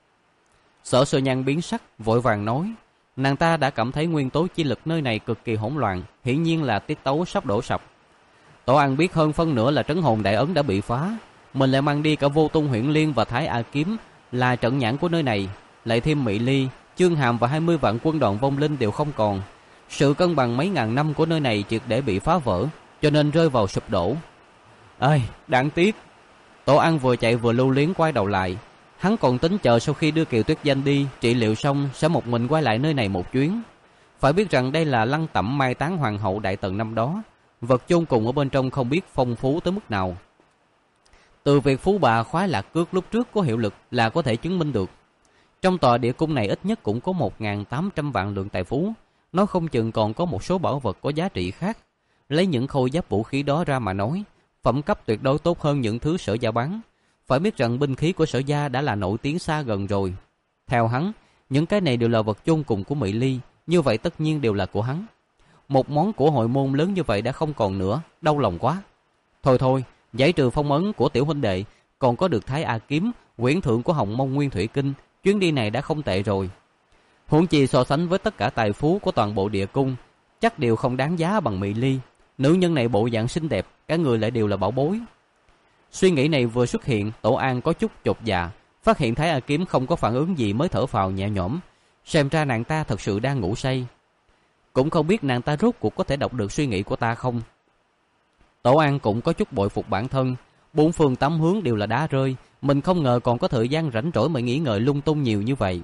Sở Sơ Nhan biến sắc, vội vàng nói. Nàng ta đã cảm thấy nguyên tố chi lực nơi này cực kỳ hỗn loạn, hiển nhiên là tiết tấu sắp đổ sập. Tổ An biết hơn phân nửa là trấn hồn đại ấn đã bị phá, mình lại mang đi cả Vô Tung Huyễn Liên và Thái A Kiếm là trận nhãn của nơi này, lại thêm Mị Ly, Chương Hàm và hai mươi vạn quân đoàn vong linh đều không còn. Sự cân bằng mấy ngàn năm của nơi này triệt để bị phá vỡ, cho nên rơi vào sụp đổ. Ơi, đáng tiếc. Tổ An vừa chạy vừa lưu luyến quay đầu lại. Hắn còn tính chờ sau khi đưa Kiều Tuyết Danh đi trị liệu xong sẽ một mình quay lại nơi này một chuyến. Phải biết rằng đây là lăng tẩm mai táng hoàng hậu Đại Tần năm đó, vật chôn cùng ở bên trong không biết phong phú tới mức nào. Từ việc phú bà khoái lạc cước lúc trước có hiệu lực là có thể chứng minh được. Trong tòa địa cung này ít nhất cũng có một nghìn tám trăm vạn lượng tài phú, nó không chừng còn có một số bảo vật có giá trị khác. Lấy những khôi giáp vũ khí đó ra mà nói, phẩm cấp tuyệt đối tốt hơn những thứ Sở Gia bán. Phải biết rằng binh khí của Sở Gia đã là nổi tiếng xa gần rồi. Theo hắn, những cái này đều là vật chôn cùng của Mị Ly, như vậy tất nhiên đều là của hắn. Một món của hội môn lớn như vậy đã không còn nữa, đau lòng quá. Thôi thôi, giải trừ phong ấn của tiểu huynh đệ, còn có được Thái A Kiếm, quyển thượng của Hồng Mông Nguyên Thủy Kinh, chuyến đi này đã không tệ rồi. Huống chi so sánh với tất cả tài phú của toàn bộ địa cung, chắc đều không đáng giá bằng Mị Ly. Nữ nhân này bộ dạng xinh đẹp, cả người lại đều là bảo bối. Suy nghĩ này vừa xuất hiện, Tổ An có chút chột dạ, phát hiện Thái A Kiếm không có phản ứng gì mới thở phào nhẹ nhõm. Xem ra nàng ta thật sự đang ngủ say. Cũng không biết nàng ta rốt cuộc có thể đọc được suy nghĩ của ta không. Tổ An cũng có chút bội phục bản thân. Bốn phương tám hướng đều là đá rơi, mình không ngờ còn có thời gian rảnh rỗi mà nghĩ ngợi lung tung nhiều như vậy.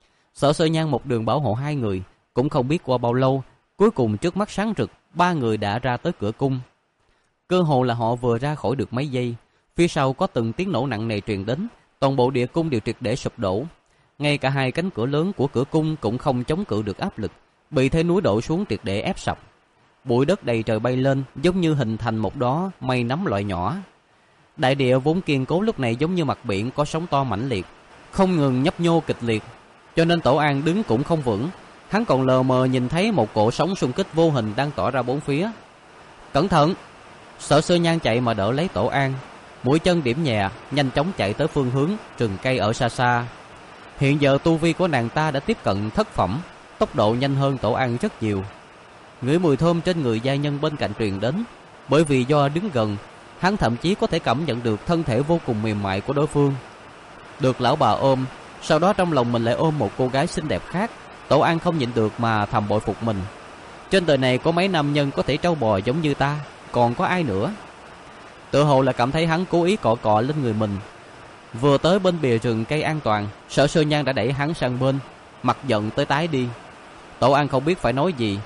Sở Sơ Nhan một đường bảo hộ hai người, cũng không biết qua bao lâu, cuối cùng trước mắt sáng rực, ba người đã ra tới cửa cung. Cơ hồ là họ vừa ra khỏi được mấy giây, phía sau có từng tiếng nổ nặng nề truyền đến, toàn bộ địa cung đều triệt để sụp đổ. Ngay cả hai cánh cửa lớn của cửa cung cũng không chống cự được áp lực, bị thế núi đổ xuống triệt để ép sập. Bụi đất đầy trời bay lên, giống như hình thành một đóa mây nắm loại nhỏ. Đại địa vốn kiên cố lúc này giống như mặt biển có sóng to mãnh liệt, không ngừng nhấp nhô kịch liệt, cho nên Tổ An đứng cũng không vững. Hắn còn lờ mờ nhìn thấy một cỗ sóng xung kích vô hình đang tỏa ra bốn phía. Cẩn thận! Sở Sơ Nhan chạy mà đỡ lấy Tổ An, mũi chân điểm nhẹ, nhanh chóng chạy tới phương hướng rừng cây ở xa xa. Hiện giờ tu vi của nàng ta đã tiếp cận thất phẩm, tốc độ nhanh hơn Tổ An rất nhiều. Ngửi mùi thơm trên người giai nhân bên cạnh truyền đến, bởi vì do đứng gần, hắn thậm chí có thể cảm nhận được thân thể vô cùng mềm mại của đối phương. Được lão bà ôm, sau đó trong lòng mình lại ôm một cô gái xinh đẹp khác, Tổ An không nhịn được mà thầm bội phục mình. Trên đời này có mấy nam nhân có thể trâu bò giống như ta, còn có ai nữa? Tự hồ là cảm thấy hắn cố ý cọ cọ lên người mình. Vừa tới bên bìa rừng cây an toàn, Sở Sơ Nhan đã đẩy hắn sang bên, mặt giận tới tái đi. Tổ An không biết phải nói gì.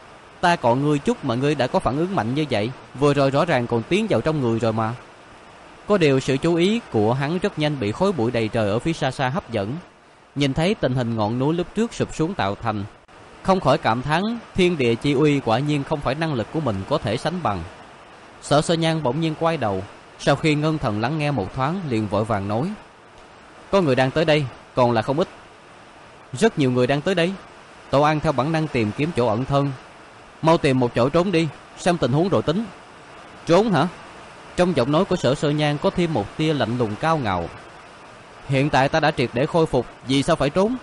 Ta cọ ngươi chút mà ngươi đã có phản ứng mạnh như vậy, vừa rồi rõ ràng còn tiến vào trong người rồi mà. Có điều sự chú ý của hắn rất nhanh bị khói bụi đầy trời ở phía xa xa hấp dẫn. Nhìn thấy tình hình ngọn núi lúc trước sụp xuống tạo thành, không khỏi cảm thán thiên địa chi uy quả nhiên không phải năng lực của mình có thể sánh bằng. Sở Sơ Nhan bỗng nhiên quay đầu, sau khi ngân thần lắng nghe một thoáng liền vội vàng nói: có người đang tới đây, còn là không ít. Rất nhiều người đang tới đây. Tổ An theo bản năng tìm kiếm chỗ ẩn thân. Mau tìm một chỗ trốn đi, xem tình huống rồi tính. Trốn hả? Trong giọng nói của Sở Sơ Nhan có thêm một tia lạnh lùng cao ngạo. Hiện tại ta đã triệt để khôi phục, vì sao phải trốn?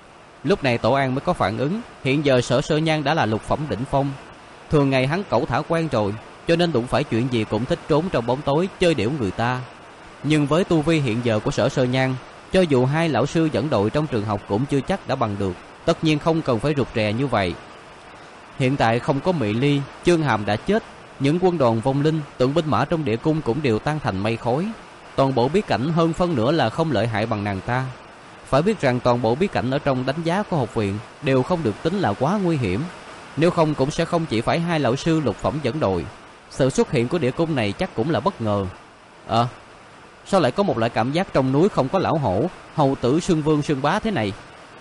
Lúc này Tổ An mới có phản ứng. Hiện giờ Sở Sơ Nhan đã là lục phẩm đỉnh phong, thường ngày hắn cẩu thả quen rồi, cho nên đụng phải chuyện gì cũng thích trốn trong bóng tối chơi điểu người ta. Nhưng với tu vi hiện giờ của Sở Sơ Nhan, cho dù hai lão sư dẫn đội trong trường học cũng chưa chắc đã bằng được. Tất nhiên không cần phải rụt rè như vậy. Hiện tại không có Mị Ly, Chương Hàm đã chết, những quân đoàn vong linh, tượng binh mã trong địa cung cũng đều tan thành mây khói. Toàn bộ bí cảnh hơn phân nửa là không lợi hại bằng nàng ta. Phải biết rằng toàn bộ bí cảnh ở trong đánh giá của học viện đều không được tính là quá nguy hiểm. Nếu không cũng sẽ không chỉ phải hai lão sư lục phẩm dẫn đội. Sự xuất hiện của địa cung này chắc cũng là bất ngờ. Ờ, à, sao lại có một loại cảm giác trong núi không có lão hổ, hầu tử Sương Vương Sương Bá thế này?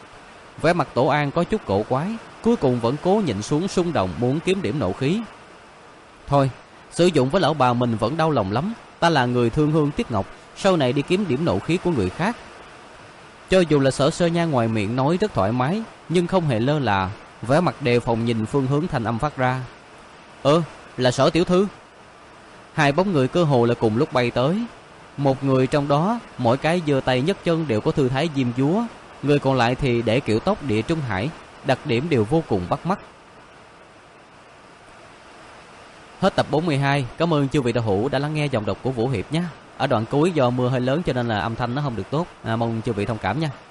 Vẻ mặt Tổ An có chút cổ quái, cuối cùng vẫn cố nhịn xuống xung động muốn kiếm điểm nộ khí. Thôi, sử dụng với lão bà mình vẫn đau lòng lắm. Ta là người thương hương tiếc ngọc, sau này đi kiếm điểm nộ khí của người khác. Cho dù là Sở Sơ Nha ngoài miệng nói rất thoải mái, nhưng không hề lơ là, vẻ mặt đề phòng nhìn phương hướng thanh âm phát ra. Ơ, là Sở tiểu thư. Hai bóng người cơ hồ là cùng lúc bay tới. Một người trong đó, mỗi cái giơ tay nhấc chân đều có thư thái diêm dúa, người còn lại thì để kiểu tóc địa trung hải, đặc điểm đều vô cùng bắt mắt. Hết tập bốn mươi hai, cảm ơn chư vị đạo hữu đã lắng nghe dòng đọc của Vũ Hiệp nhé. Ở đoạn cuối do mưa hơi lớn cho nên là âm thanh nó không được tốt, à, mong chư vị thông cảm nha.